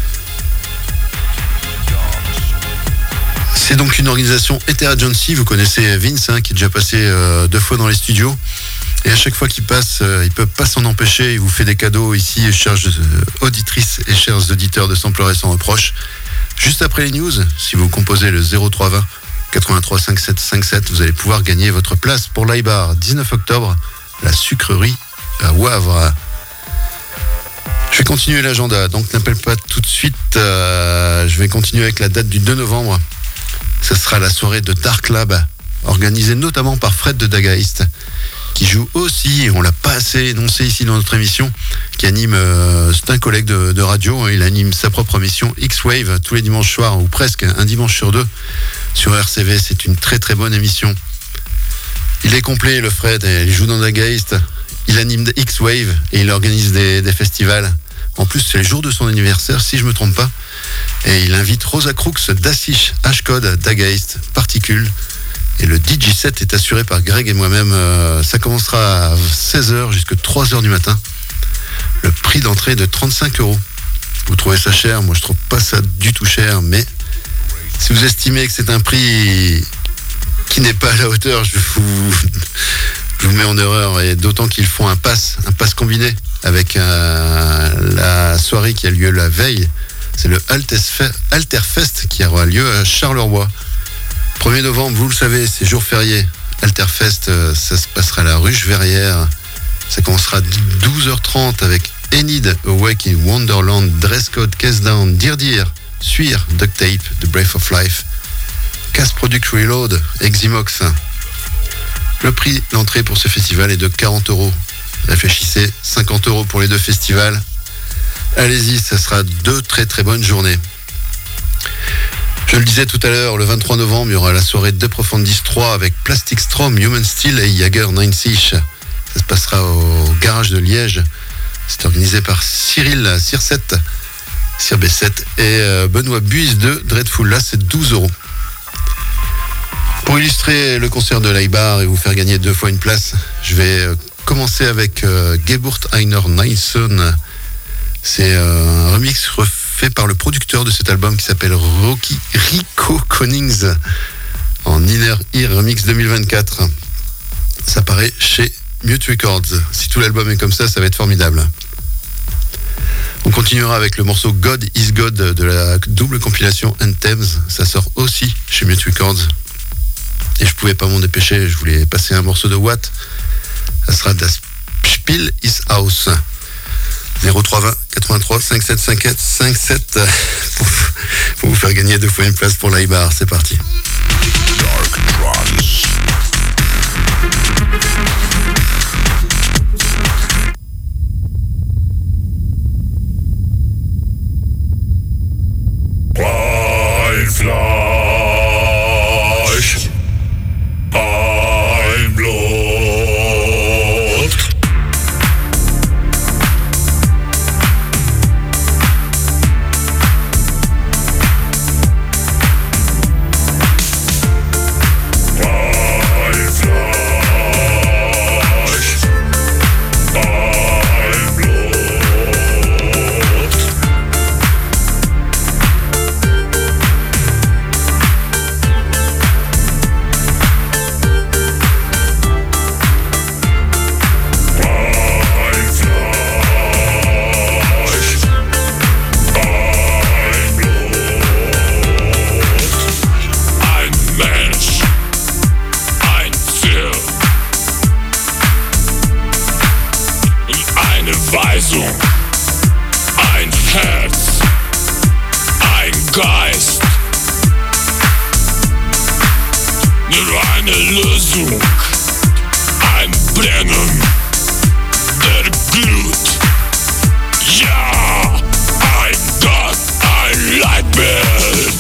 C'est donc une organisation Interagency. Vous connaissez Vince, hein, qui est déjà passé euh, deux fois dans les studios. Et à chaque fois qu'il passe, euh, il ne peut pas s'en empêcher. Il vous fait des cadeaux ici, chères euh, auditrices et chers auditeurs de Sans pleurer sans reproche. Juste après les news, si vous composez le zéro trois vingt quatre-vingt-trois cinquante-sept cinquante-sept, vous allez pouvoir gagner votre place pour Laibar, dix-neuf octobre, la sucrerie à Wavre. Je vais continuer l'agenda, donc n'appelle pas tout de suite. Euh, je vais continuer avec la date du deux novembre. Ce sera la soirée de Dark Lab, organisée notamment par Fred de Dagaist, qui joue aussi, et on l'a pas assez énoncé ici dans notre émission, qui anime, euh, c'est un collègue de, de radio, hein, il anime sa propre émission X-Wave tous les dimanches soirs, ou presque un dimanche sur deux, sur R C V. C'est une très très bonne émission. Il est complet, le Fred, il joue dans Dagaist, il anime X-Wave et il organise des, des festivals. En plus, c'est le jour de son anniversaire, si je me trompe pas, et il invite Rosa Crooks, Dacish, H-Code, Dagaist, Particule. Et le D J set est assuré par Greg et moi-même. Euh, ça commencera à seize heures jusqu'à trois heures du matin. Le prix d'entrée est de trente-cinq euros. Vous trouvez ça cher? Moi, je trouve pas ça du tout cher. Mais si vous estimez que c'est un prix qui n'est pas à la hauteur, je vous, je vous mets en erreur. Et d'autant qu'ils font un pass, un pass combiné avec euh, la soirée qui a lieu la veille. C'est le Alterfest qui aura lieu à Charleroi. premier novembre, vous le savez, c'est jour férié. Alterfest, euh, ça se passera à la Ruche Verrière. Ça commencera douze heures trente avec Enid, Awake in Wonderland, Dress Code, Case Down, Dear Dear, Suir, Duct Tape, The Breath of Life, Cast Product Reload, Eximox. Le prix d'entrée pour ce festival est de quarante euros. Réfléchissez, cinquante euros pour les deux festivals. Allez-y, ça sera deux très très bonnes journées. Je le disais tout à l'heure, le vingt-trois novembre, il y aura la soirée De Profundis trois avec Plastic Strom, Human Steel et Jager neunzig. Ça se passera au garage de Liège. C'est organisé par Cyril Cirset, Sir B sept et Benoît Buise de Dreadful. Là, c'est douze euros. Pour illustrer le concert de Laibar et vous faire gagner deux fois une place, je vais commencer avec euh, Geburt einer Nation. C'est euh, un remix refait par le producteur de cet album qui s'appelle Rocky Rico Connings en Inner Ear Remix deux mille vingt-quatre. Ça paraît chez Mute Records. Si tout l'album est comme ça, ça va être formidable. On continuera avec le morceau God is God de la double compilation Anthems. Ça sort aussi chez Mute Records. Et je pouvais pas m'en dépêcher, je voulais passer un morceau de Watt. Ça sera Das Spiel is Aus. zéro trois vingt quatre-vingt-trois cinquante-sept cinquante-sept cinquante-sept pour, pour vous faire gagner deux fois une place pour Laibar. C'est parti. Dark Trance. Blind flesh, blind blood. Blind Weisung, ein Herz, ein Geist, nur eine Lösung, ein Brennen der Glut. Ja, ein Gott, ein Leitbild.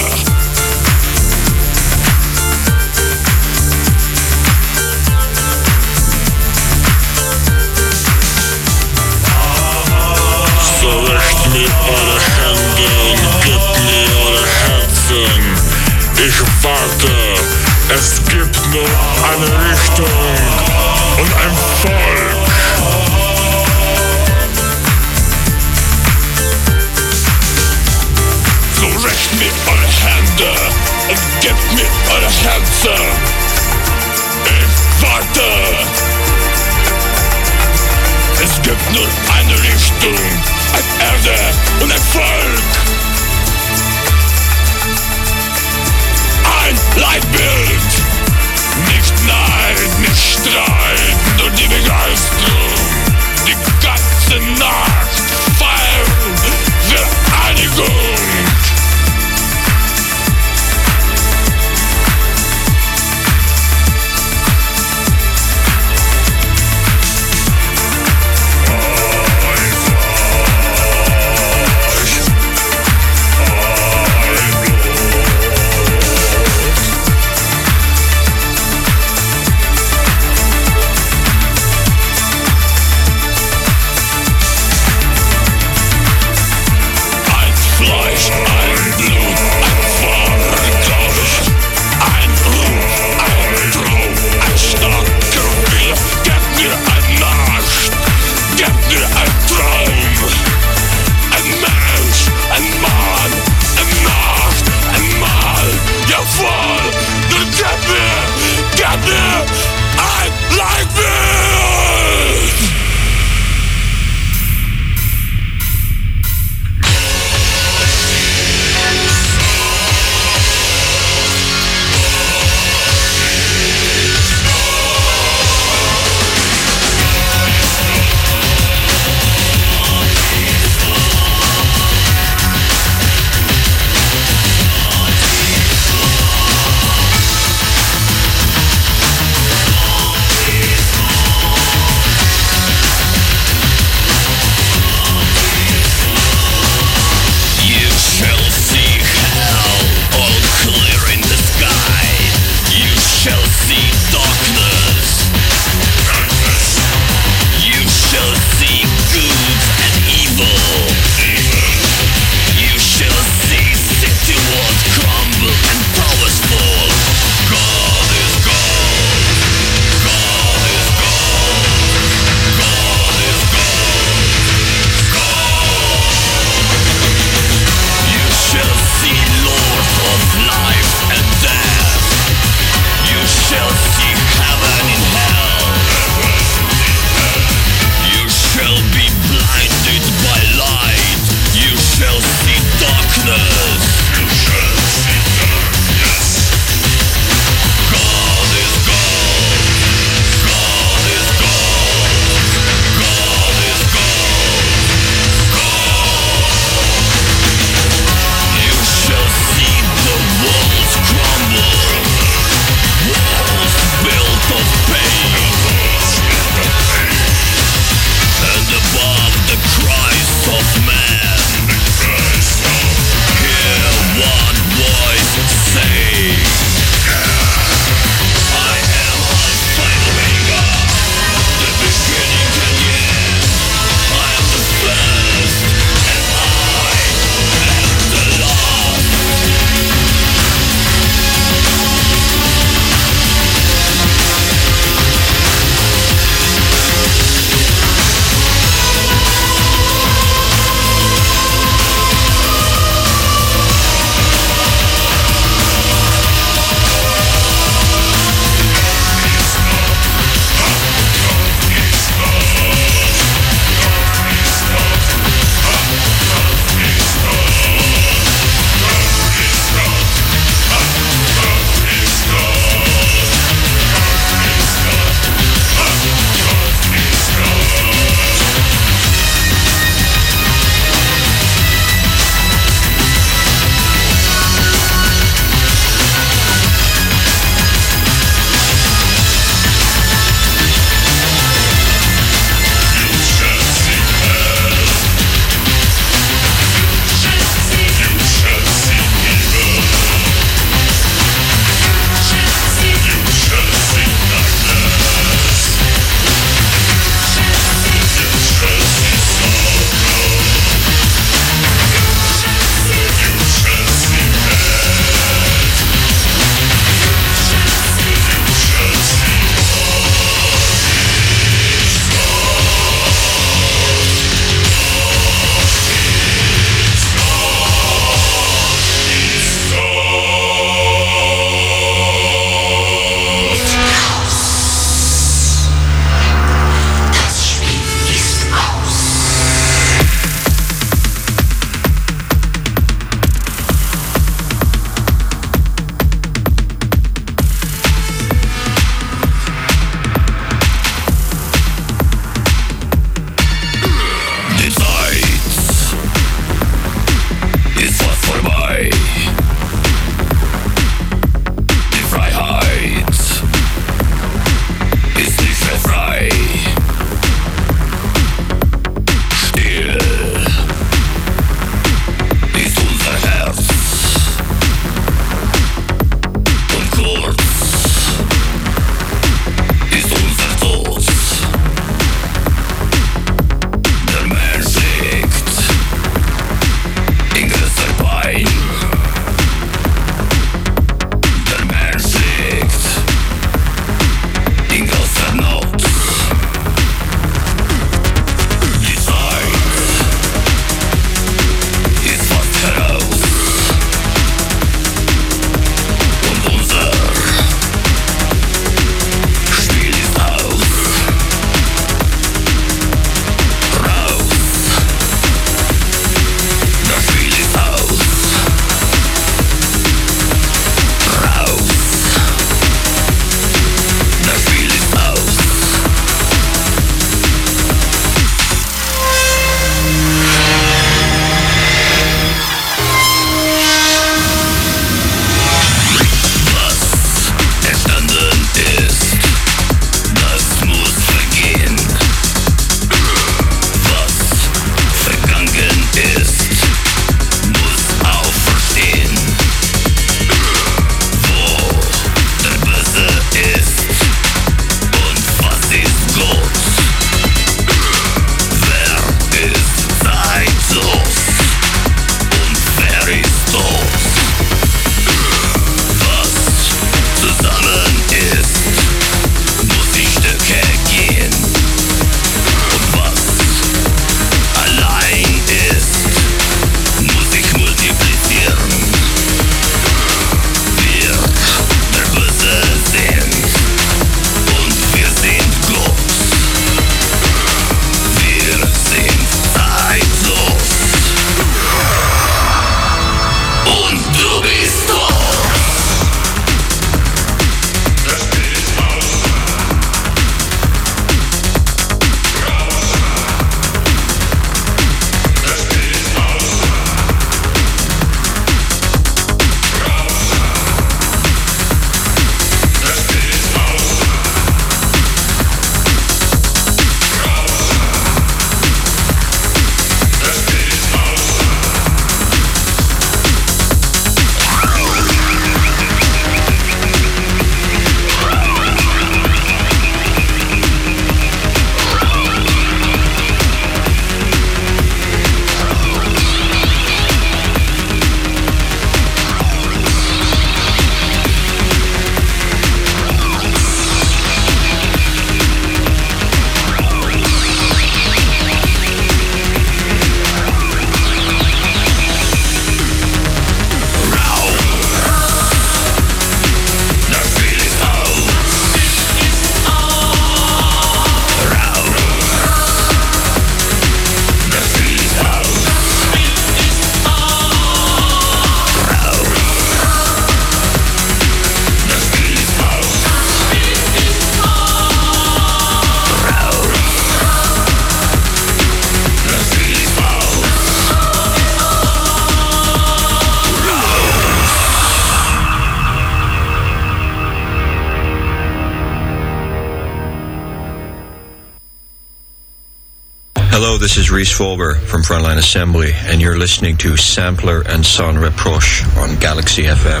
Hello, this is Reese Fober from Frontline Assembly, and you're listening to Sampler and Son Reproche on Galaxy F M.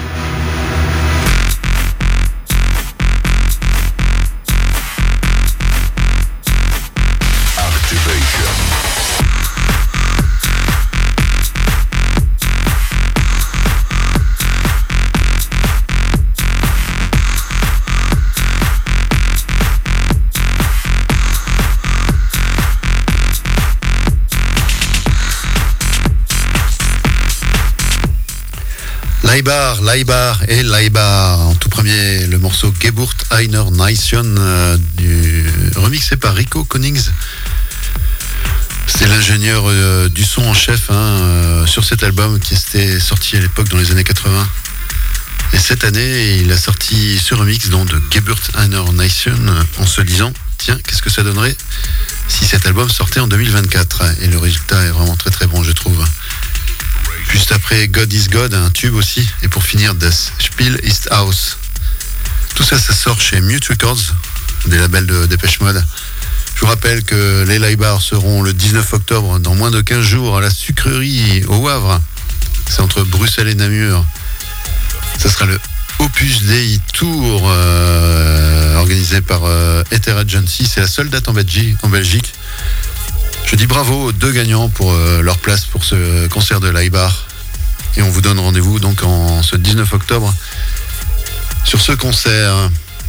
Laibar, Laibar et Laibar. En tout premier, le morceau Geburt einer Nation, euh, du, remixé par Rico Konings. C'était l'ingénieur euh, du son en chef hein, euh, sur cet album qui était sorti à l'époque dans les années quatre-vingts. Et cette année, il a sorti ce remix donc, de Geburt einer Nation en se disant tiens, qu'est-ce que ça donnerait si cet album sortait en deux mille vingt-quatre. Et le résultat est vraiment très très bon, je trouve. Juste après God is God, un tube aussi. Et pour finir, Das Spiel ist aus. Tout ça, ça sort chez Mute Records, des labels de Dépêche Mode. Je vous rappelle que les Laibar seront le dix-neuf octobre, dans moins de quinze jours, à la sucrerie au Havre. C'est entre Bruxelles et Namur. Ça sera le Opus Dei Tour, euh, organisé par euh, Ether Agency. C'est la seule date en Belgique. En Belgique. Je dis bravo aux deux gagnants pour euh, leur place pour ce concert de Laibar. Et on vous donne rendez-vous donc en ce dix-neuf octobre sur ce concert.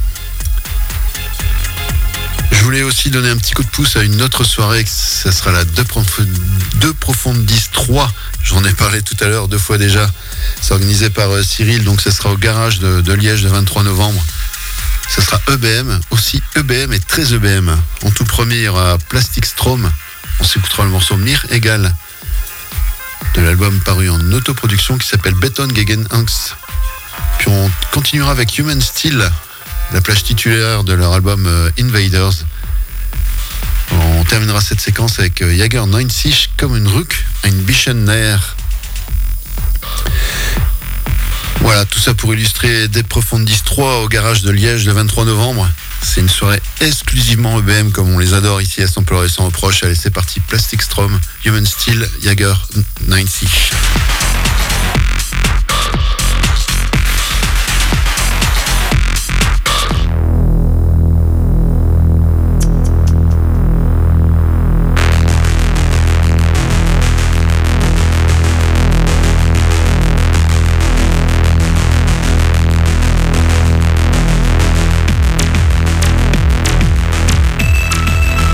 Je voulais aussi donner un petit coup de pouce à une autre soirée. Ça sera la deux Profondis trois. J'en ai parlé tout à l'heure deux fois déjà. C'est organisé par euh, Cyril. Donc ça sera au garage de, de Liège le vingt-trois novembre. Ça sera E B M. Aussi E B M et très E B M. En tout premier à Plastic Strom. On s'écoutera le morceau Mir Egal de l'album paru en autoproduction qui s'appelle Beton gegen Angst. Puis on continuera avec Human Steel, la plage titulaire de leur album euh, Invaders. On terminera cette séquence avec euh, Jager neunzig comme une ruck, ein bisschen näher. Voilà, tout ça pour illustrer Des Profondis trois au garage de Liège le vingt-trois novembre. C'est une soirée exclusivement E B M comme on les adore ici à Sampler et sans reproche. Allez, c'est parti. Plastic Strom, Human Steel, Jager neunzig.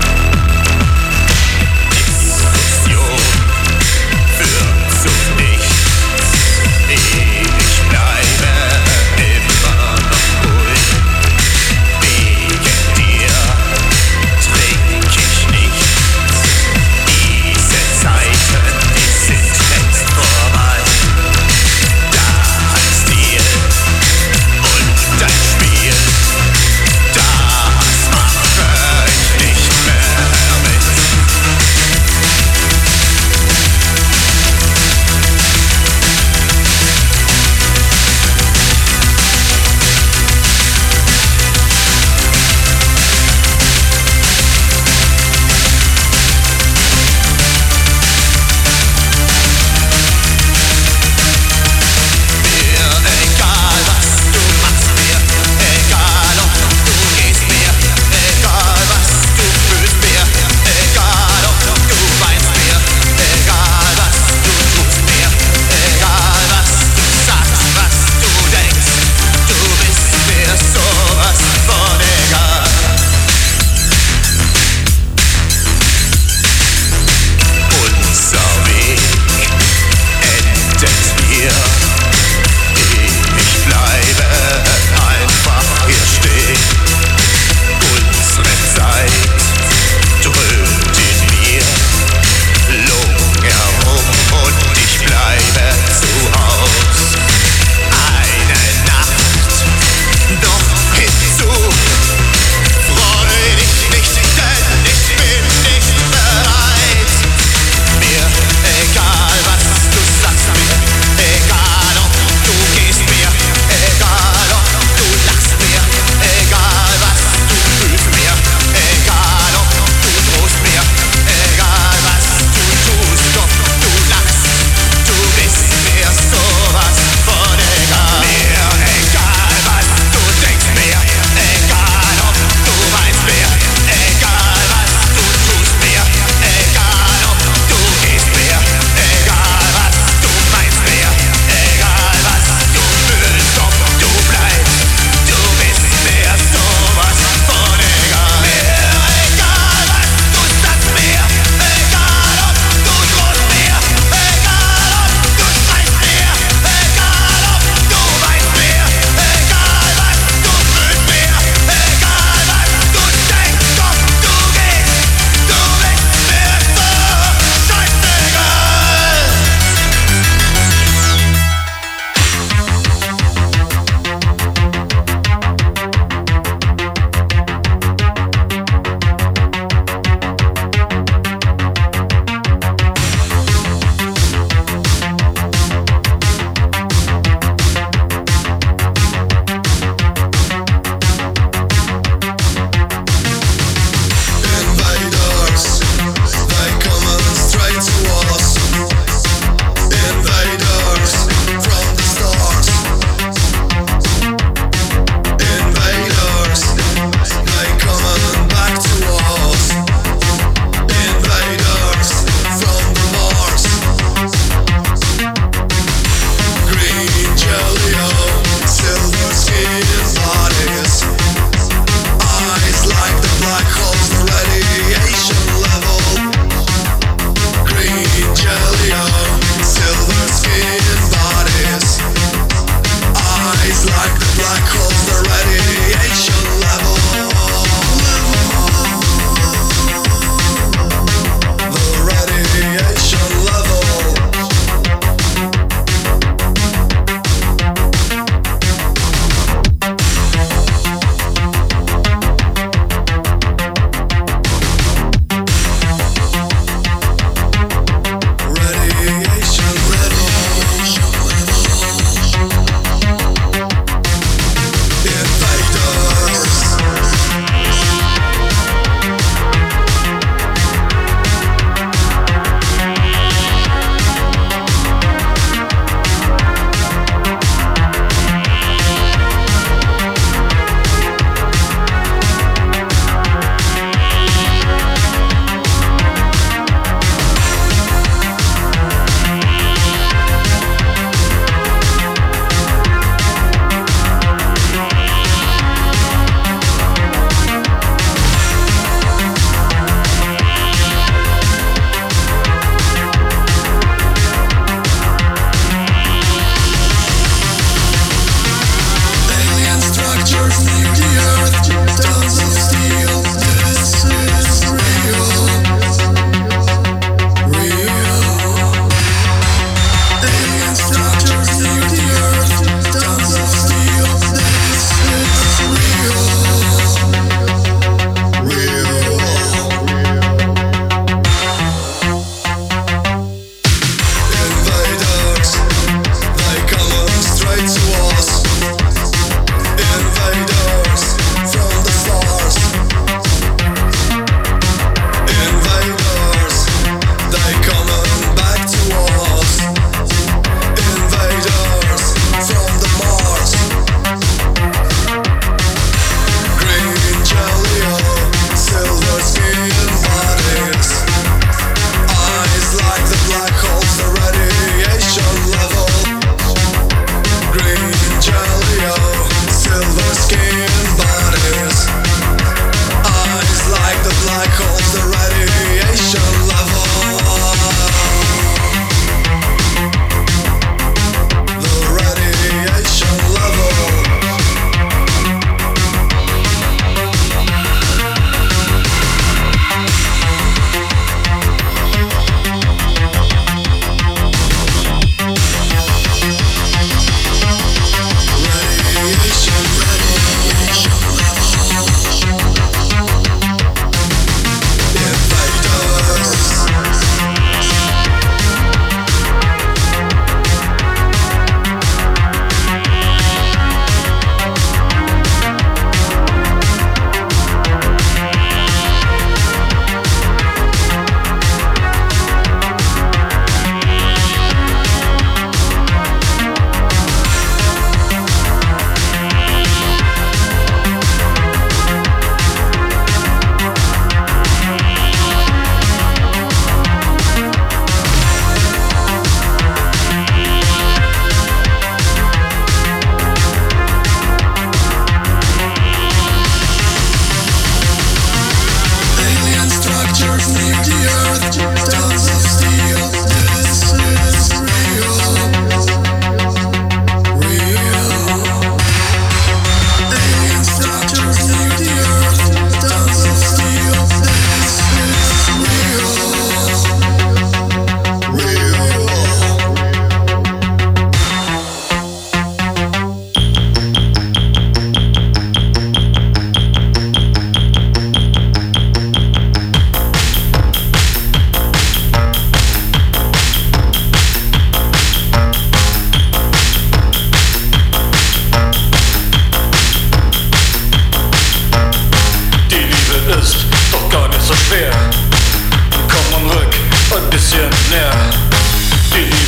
Für Zukunft.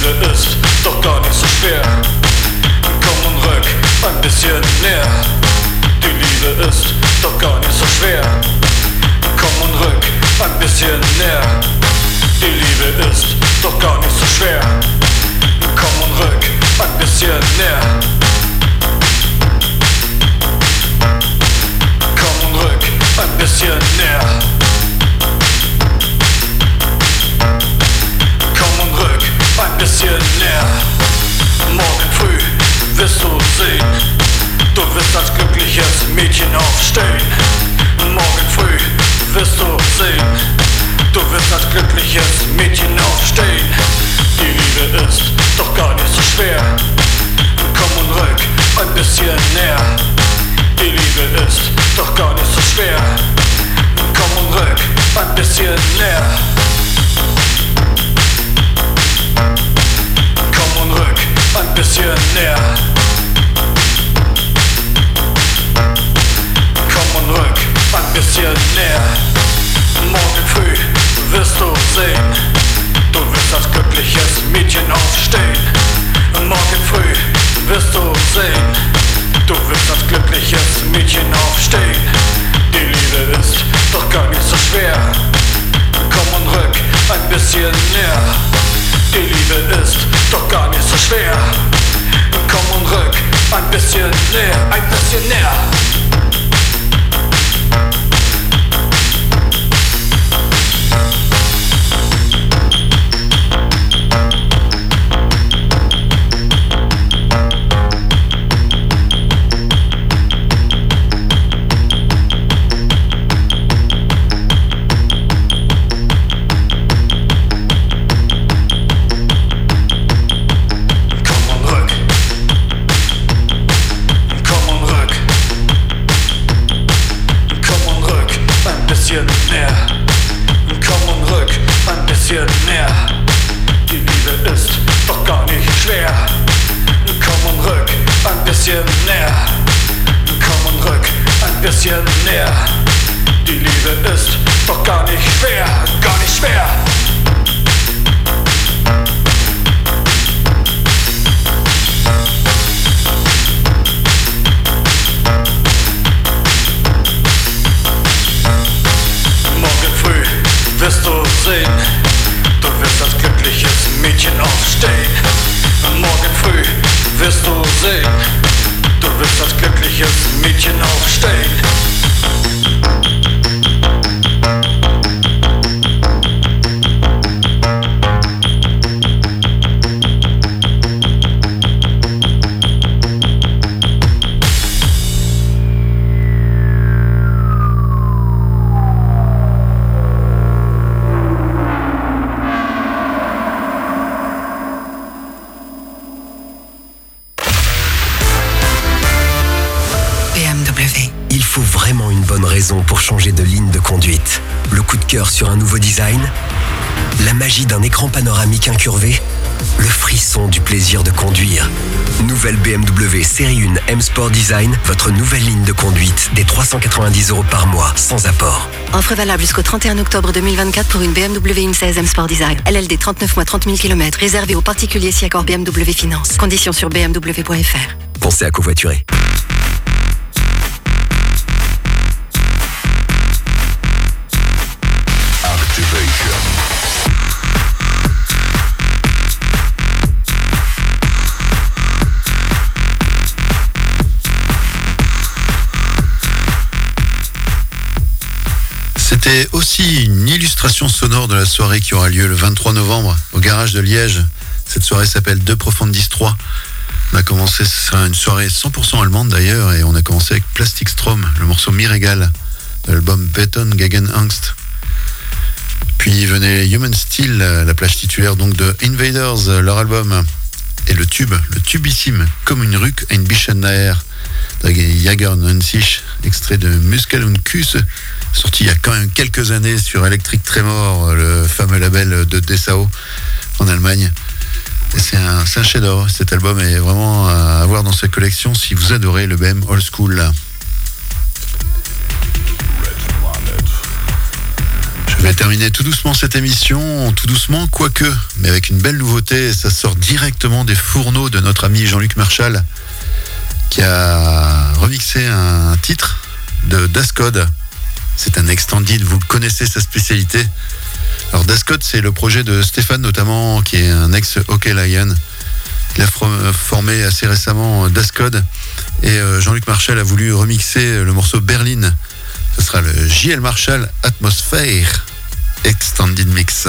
Liebe ist doch gar nicht so schwer. Komm und rück ein bisschen näher. Die Liebe ist doch gar nicht so schwer. Komm und rück ein bisschen näher. Die Liebe ist doch gar nicht so schwer. Komm und rück ein bisschen näher. Komm und rück ein bisschen näher. Komm und rück ein bisschen näher. Morgen früh wirst du sehen, du wirst als glückliches Mädchen aufstehen. Morgen früh wirst du sehen, du wirst als glückliches Mädchen aufstehen. Die Liebe ist doch gar nicht so schwer. Komm und rück ein bisschen näher. Die Liebe ist doch gar nicht so schwer. Komm und rück ein bisschen näher. Komm und rück ein bisschen näher. Komm und rück ein bisschen näher. Morgen früh wirst du sehen, du wirst als glückliches Mädchen aufstehen. Morgen früh wirst du sehen, du wirst als glückliches Mädchen aufstehen. Die Liebe ist doch gar nicht so schwer. Komm und rück ein bisschen näher. Die Liebe ist doch gar nicht so schwer. Komm und rück ein bisschen näher, ein bisschen näher. Pour changer de ligne de conduite. Le coup de cœur sur un nouveau design, la magie d'un écran panoramique incurvé, le frisson du plaisir de conduire. Nouvelle B M W Série un M Sport Design, votre nouvelle ligne de conduite des trois cent quatre-vingt-dix euros par mois, sans apport. Offre valable jusqu'au trente et un octobre deux mille vingt-quatre pour une B M W X seize M Sport Design. L L D trente-neuf mois trente mille kilomètres, réservé aux particuliers si accord B M W Finance. Conditions sur b m w point f r. Pensez à covoiturer. C'était aussi une illustration sonore de la soirée qui aura lieu le vingt-trois novembre au garage de Liège. Cette soirée s'appelle De Profundis trois. On a commencé, ce sera une soirée cent pour cent allemande d'ailleurs, et on a commencé avec Plastic Strom, le morceau Mirregal de l'album Beton Gegen Angst. Puis venait Human Steel, la plage titulaire donc de Invaders, leur album, et le tube, le tubissime Comme une Ruck, ein bisschen näher de Jager neunzig, extrait de Muskel und Kuss, sorti il y a quand même quelques années sur Electric Tremor, le fameux label de Dessau en Allemagne. Et c'est un, c'est un chef-d'œuvre. Cet album est vraiment à avoir dans sa collection si vous adorez le B M old school. Je vais terminer tout doucement cette émission, tout doucement, quoique, mais avec une belle nouveauté. Ça sort directement des fourneaux de notre ami Jean-Luc Marchal, qui a remixé un titre de Dascode. C'est un extended, vous connaissez sa spécialité. Alors Dascode, c'est le projet de Stéphane notamment, qui est un ex-Hockey Lion. Il a formé assez récemment Dascode, et Jean-Luc Marchal a voulu remixer le morceau Berlin. Ce sera le J L Marshall Atmosphere Extended Mix.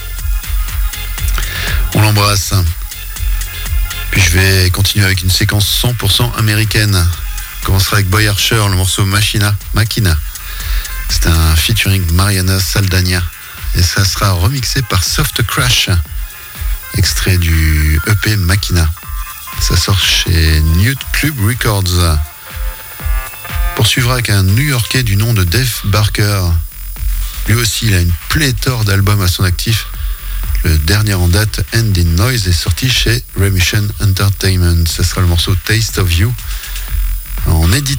On l'embrasse. Puis je vais continuer avec une séquence cent pour cent américaine. On commencera avec Boy Archer, le morceau Machina, Machina. C'est un featuring Mariana Saldana. Et ça sera remixé par Soft Crash. Extrait du E P Machina. Ça sort chez Newt Club Records. Poursuivra avec un New-Yorkais du nom de Dave Barker. Lui aussi, il a une pléthore d'albums à son actif. Le dernier en date, End in Noise, est sorti chez Remission Entertainment. Ce sera le morceau Taste of You en edit.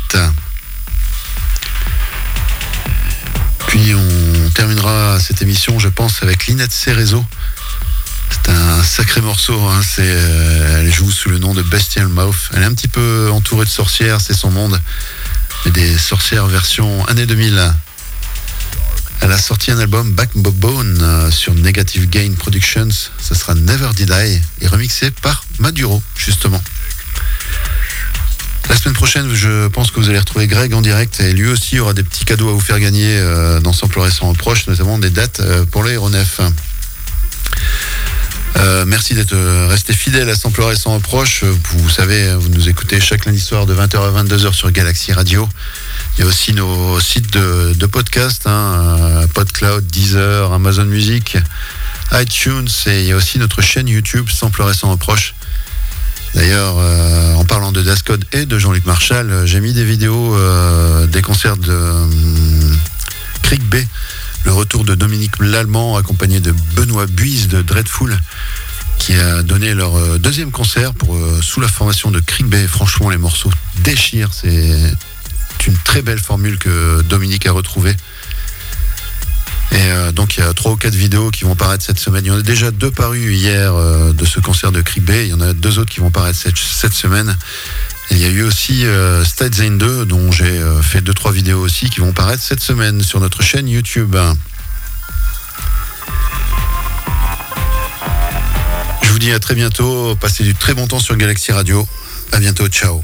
Puis on terminera cette émission, je pense, avec Lynette Cerezo. C'est un sacré morceau, hein. C'est, euh, elle joue sous le nom de Bestial Mouth. Elle est un petit peu entourée de sorcières, c'est son monde. Mais des sorcières version année deux mille. Elle a sorti un album Backbone euh, sur Negative Gain Productions. Ça sera Never Did I et remixé par Maduro, justement. La semaine prochaine, je pense que vous allez retrouver Greg en direct, et lui aussi aura des petits cadeaux à vous faire gagner euh, dans Sampler et sans reproche, notamment des dates euh, pour l'aéronef. Euh, merci d'être resté fidèle à Sampler et sans reproche. Vous savez, vous nous écoutez chaque lundi soir de vingt heures à vingt-deux heures sur Galaxy Radio. Il y a aussi nos sites de, de podcast, hein, PodCloud, Deezer, Amazon Music, iTunes, et il y a aussi notre chaîne YouTube Sampler et sans reproche. D'ailleurs, euh, en parlant de Dascode et de Jean-Luc Marchal, j'ai mis des vidéos euh, des concerts de euh, Creek Bay. Le retour de Dominique Lallemand accompagné de Benoît Buise de Dreadful, qui a donné leur euh, deuxième concert pour, euh, sous la formation de Creek Bay. Franchement, les morceaux déchirent. C'est une très belle formule que Dominique a retrouvée. Et euh, donc il y a trois ou quatre vidéos qui vont paraître cette semaine. Il y en a déjà deux parues hier euh, de ce concert de Creek Bay. Il y en a deux autres qui vont paraître cette, cette semaine. Et il y a eu aussi euh, State Zane deux, dont j'ai euh, fait deux trois vidéos aussi, qui vont paraître cette semaine sur notre chaîne YouTube. Je vous dis à très bientôt. Passez du très bon temps sur Galaxy Radio. À bientôt. Ciao.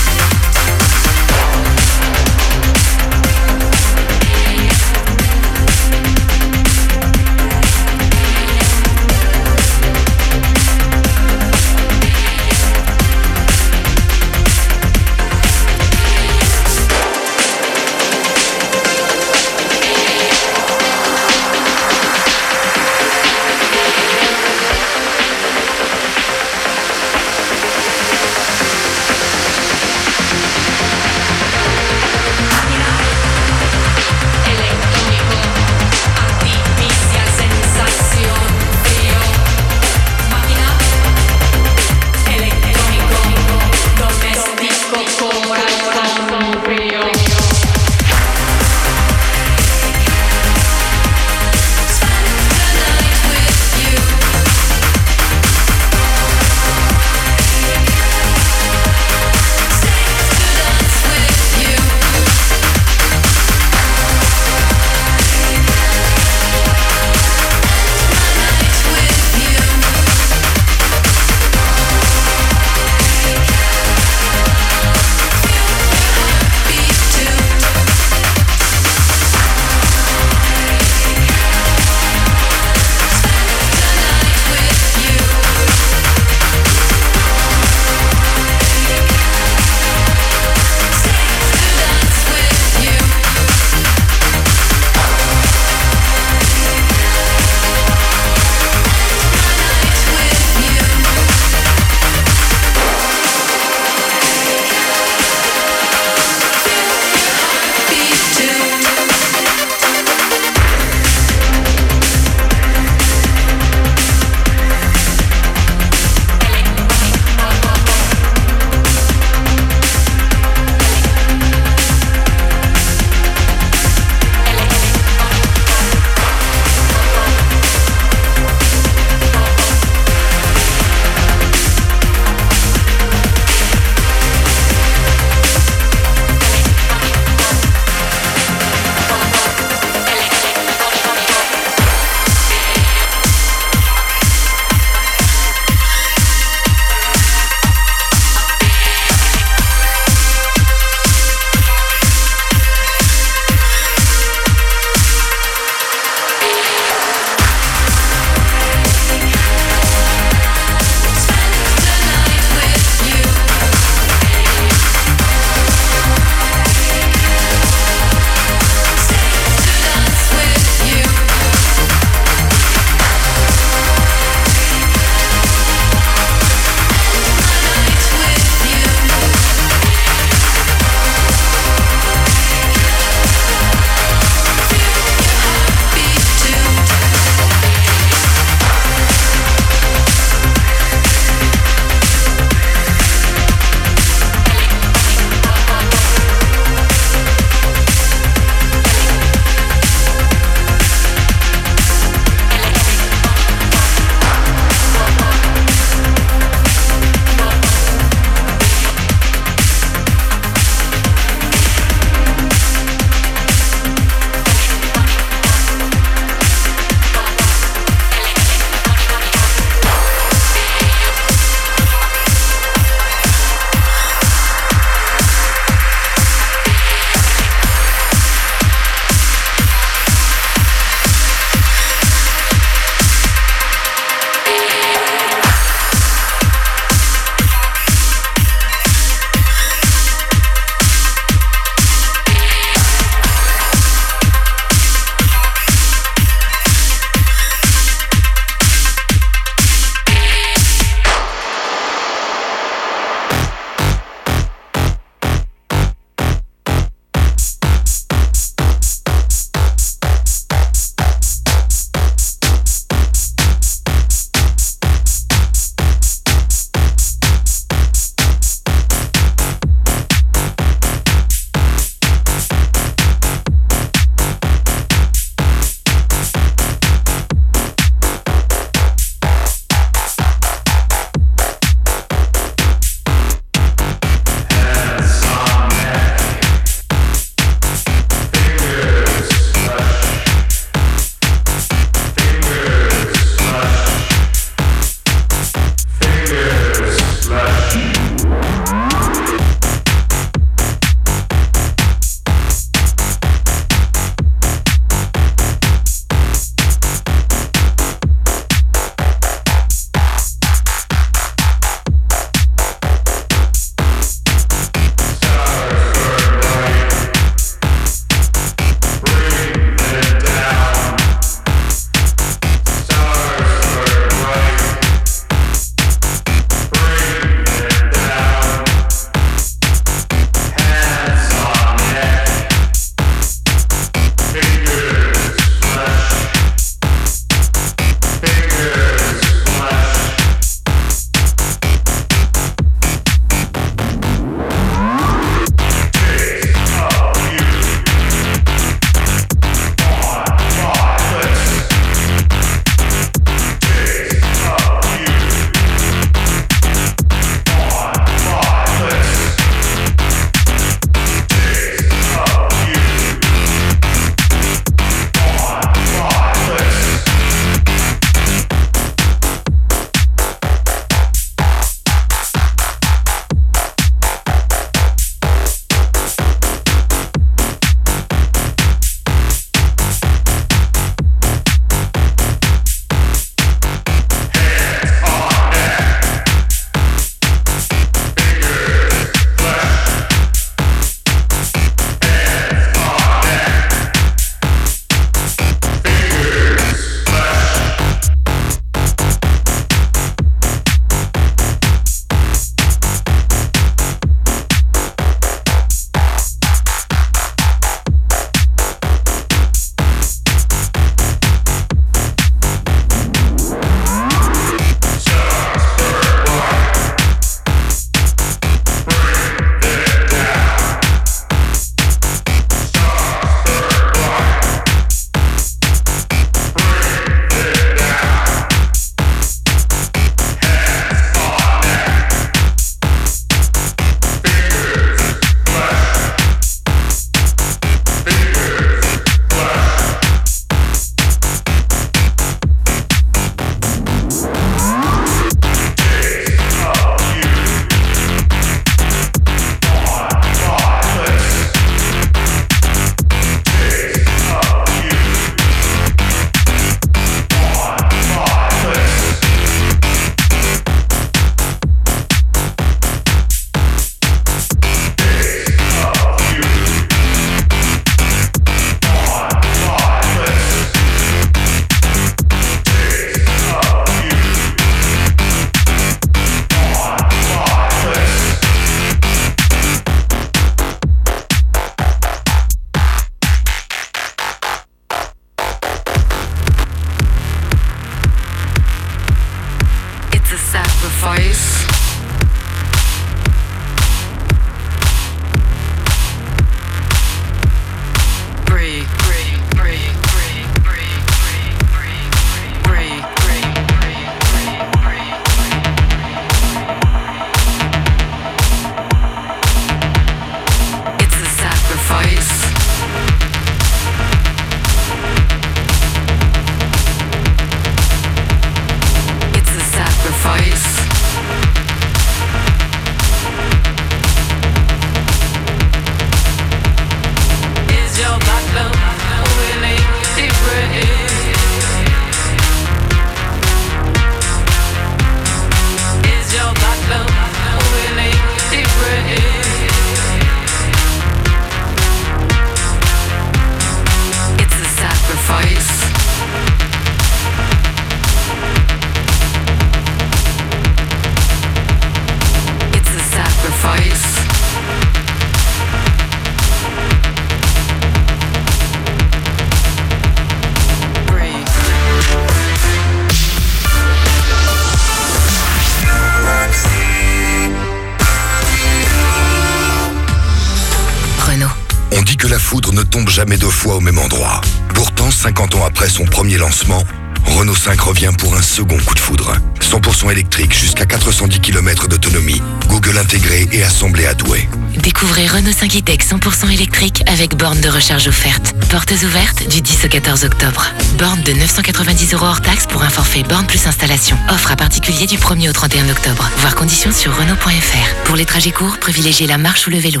foudre ne tombe jamais deux fois au même endroit. Pourtant, cinquante ans après son premier lancement, Renault cinq revient pour un second coup de foudre. cent pour cent électrique jusqu'à quatre cent dix kilomètres d'autonomie. Google intégré et assemblé à Douai. Découvrez Renault cinq e-Tech cent pour cent électrique avec borne de recharge offerte. Portes ouvertes du dix au quatorze octobre. Borne de neuf cent quatre-vingt-dix euros hors taxe pour un forfait borne plus installation. Offre à particulier du premier au trente et un octobre. Voir conditions sur Renault point F R. Pour les trajets courts, privilégiez la marche ou le vélo.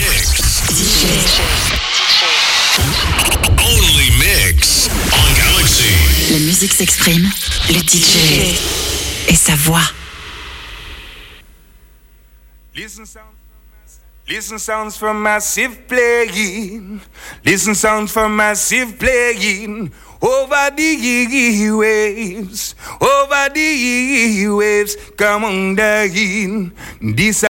Only mix on Galaxy. La musique s'exprime, le D J et sa voix. Listen sounds, listen sounds from massive playing. Listen sounds from massive playing. Over the waves, over the waves, come on down. This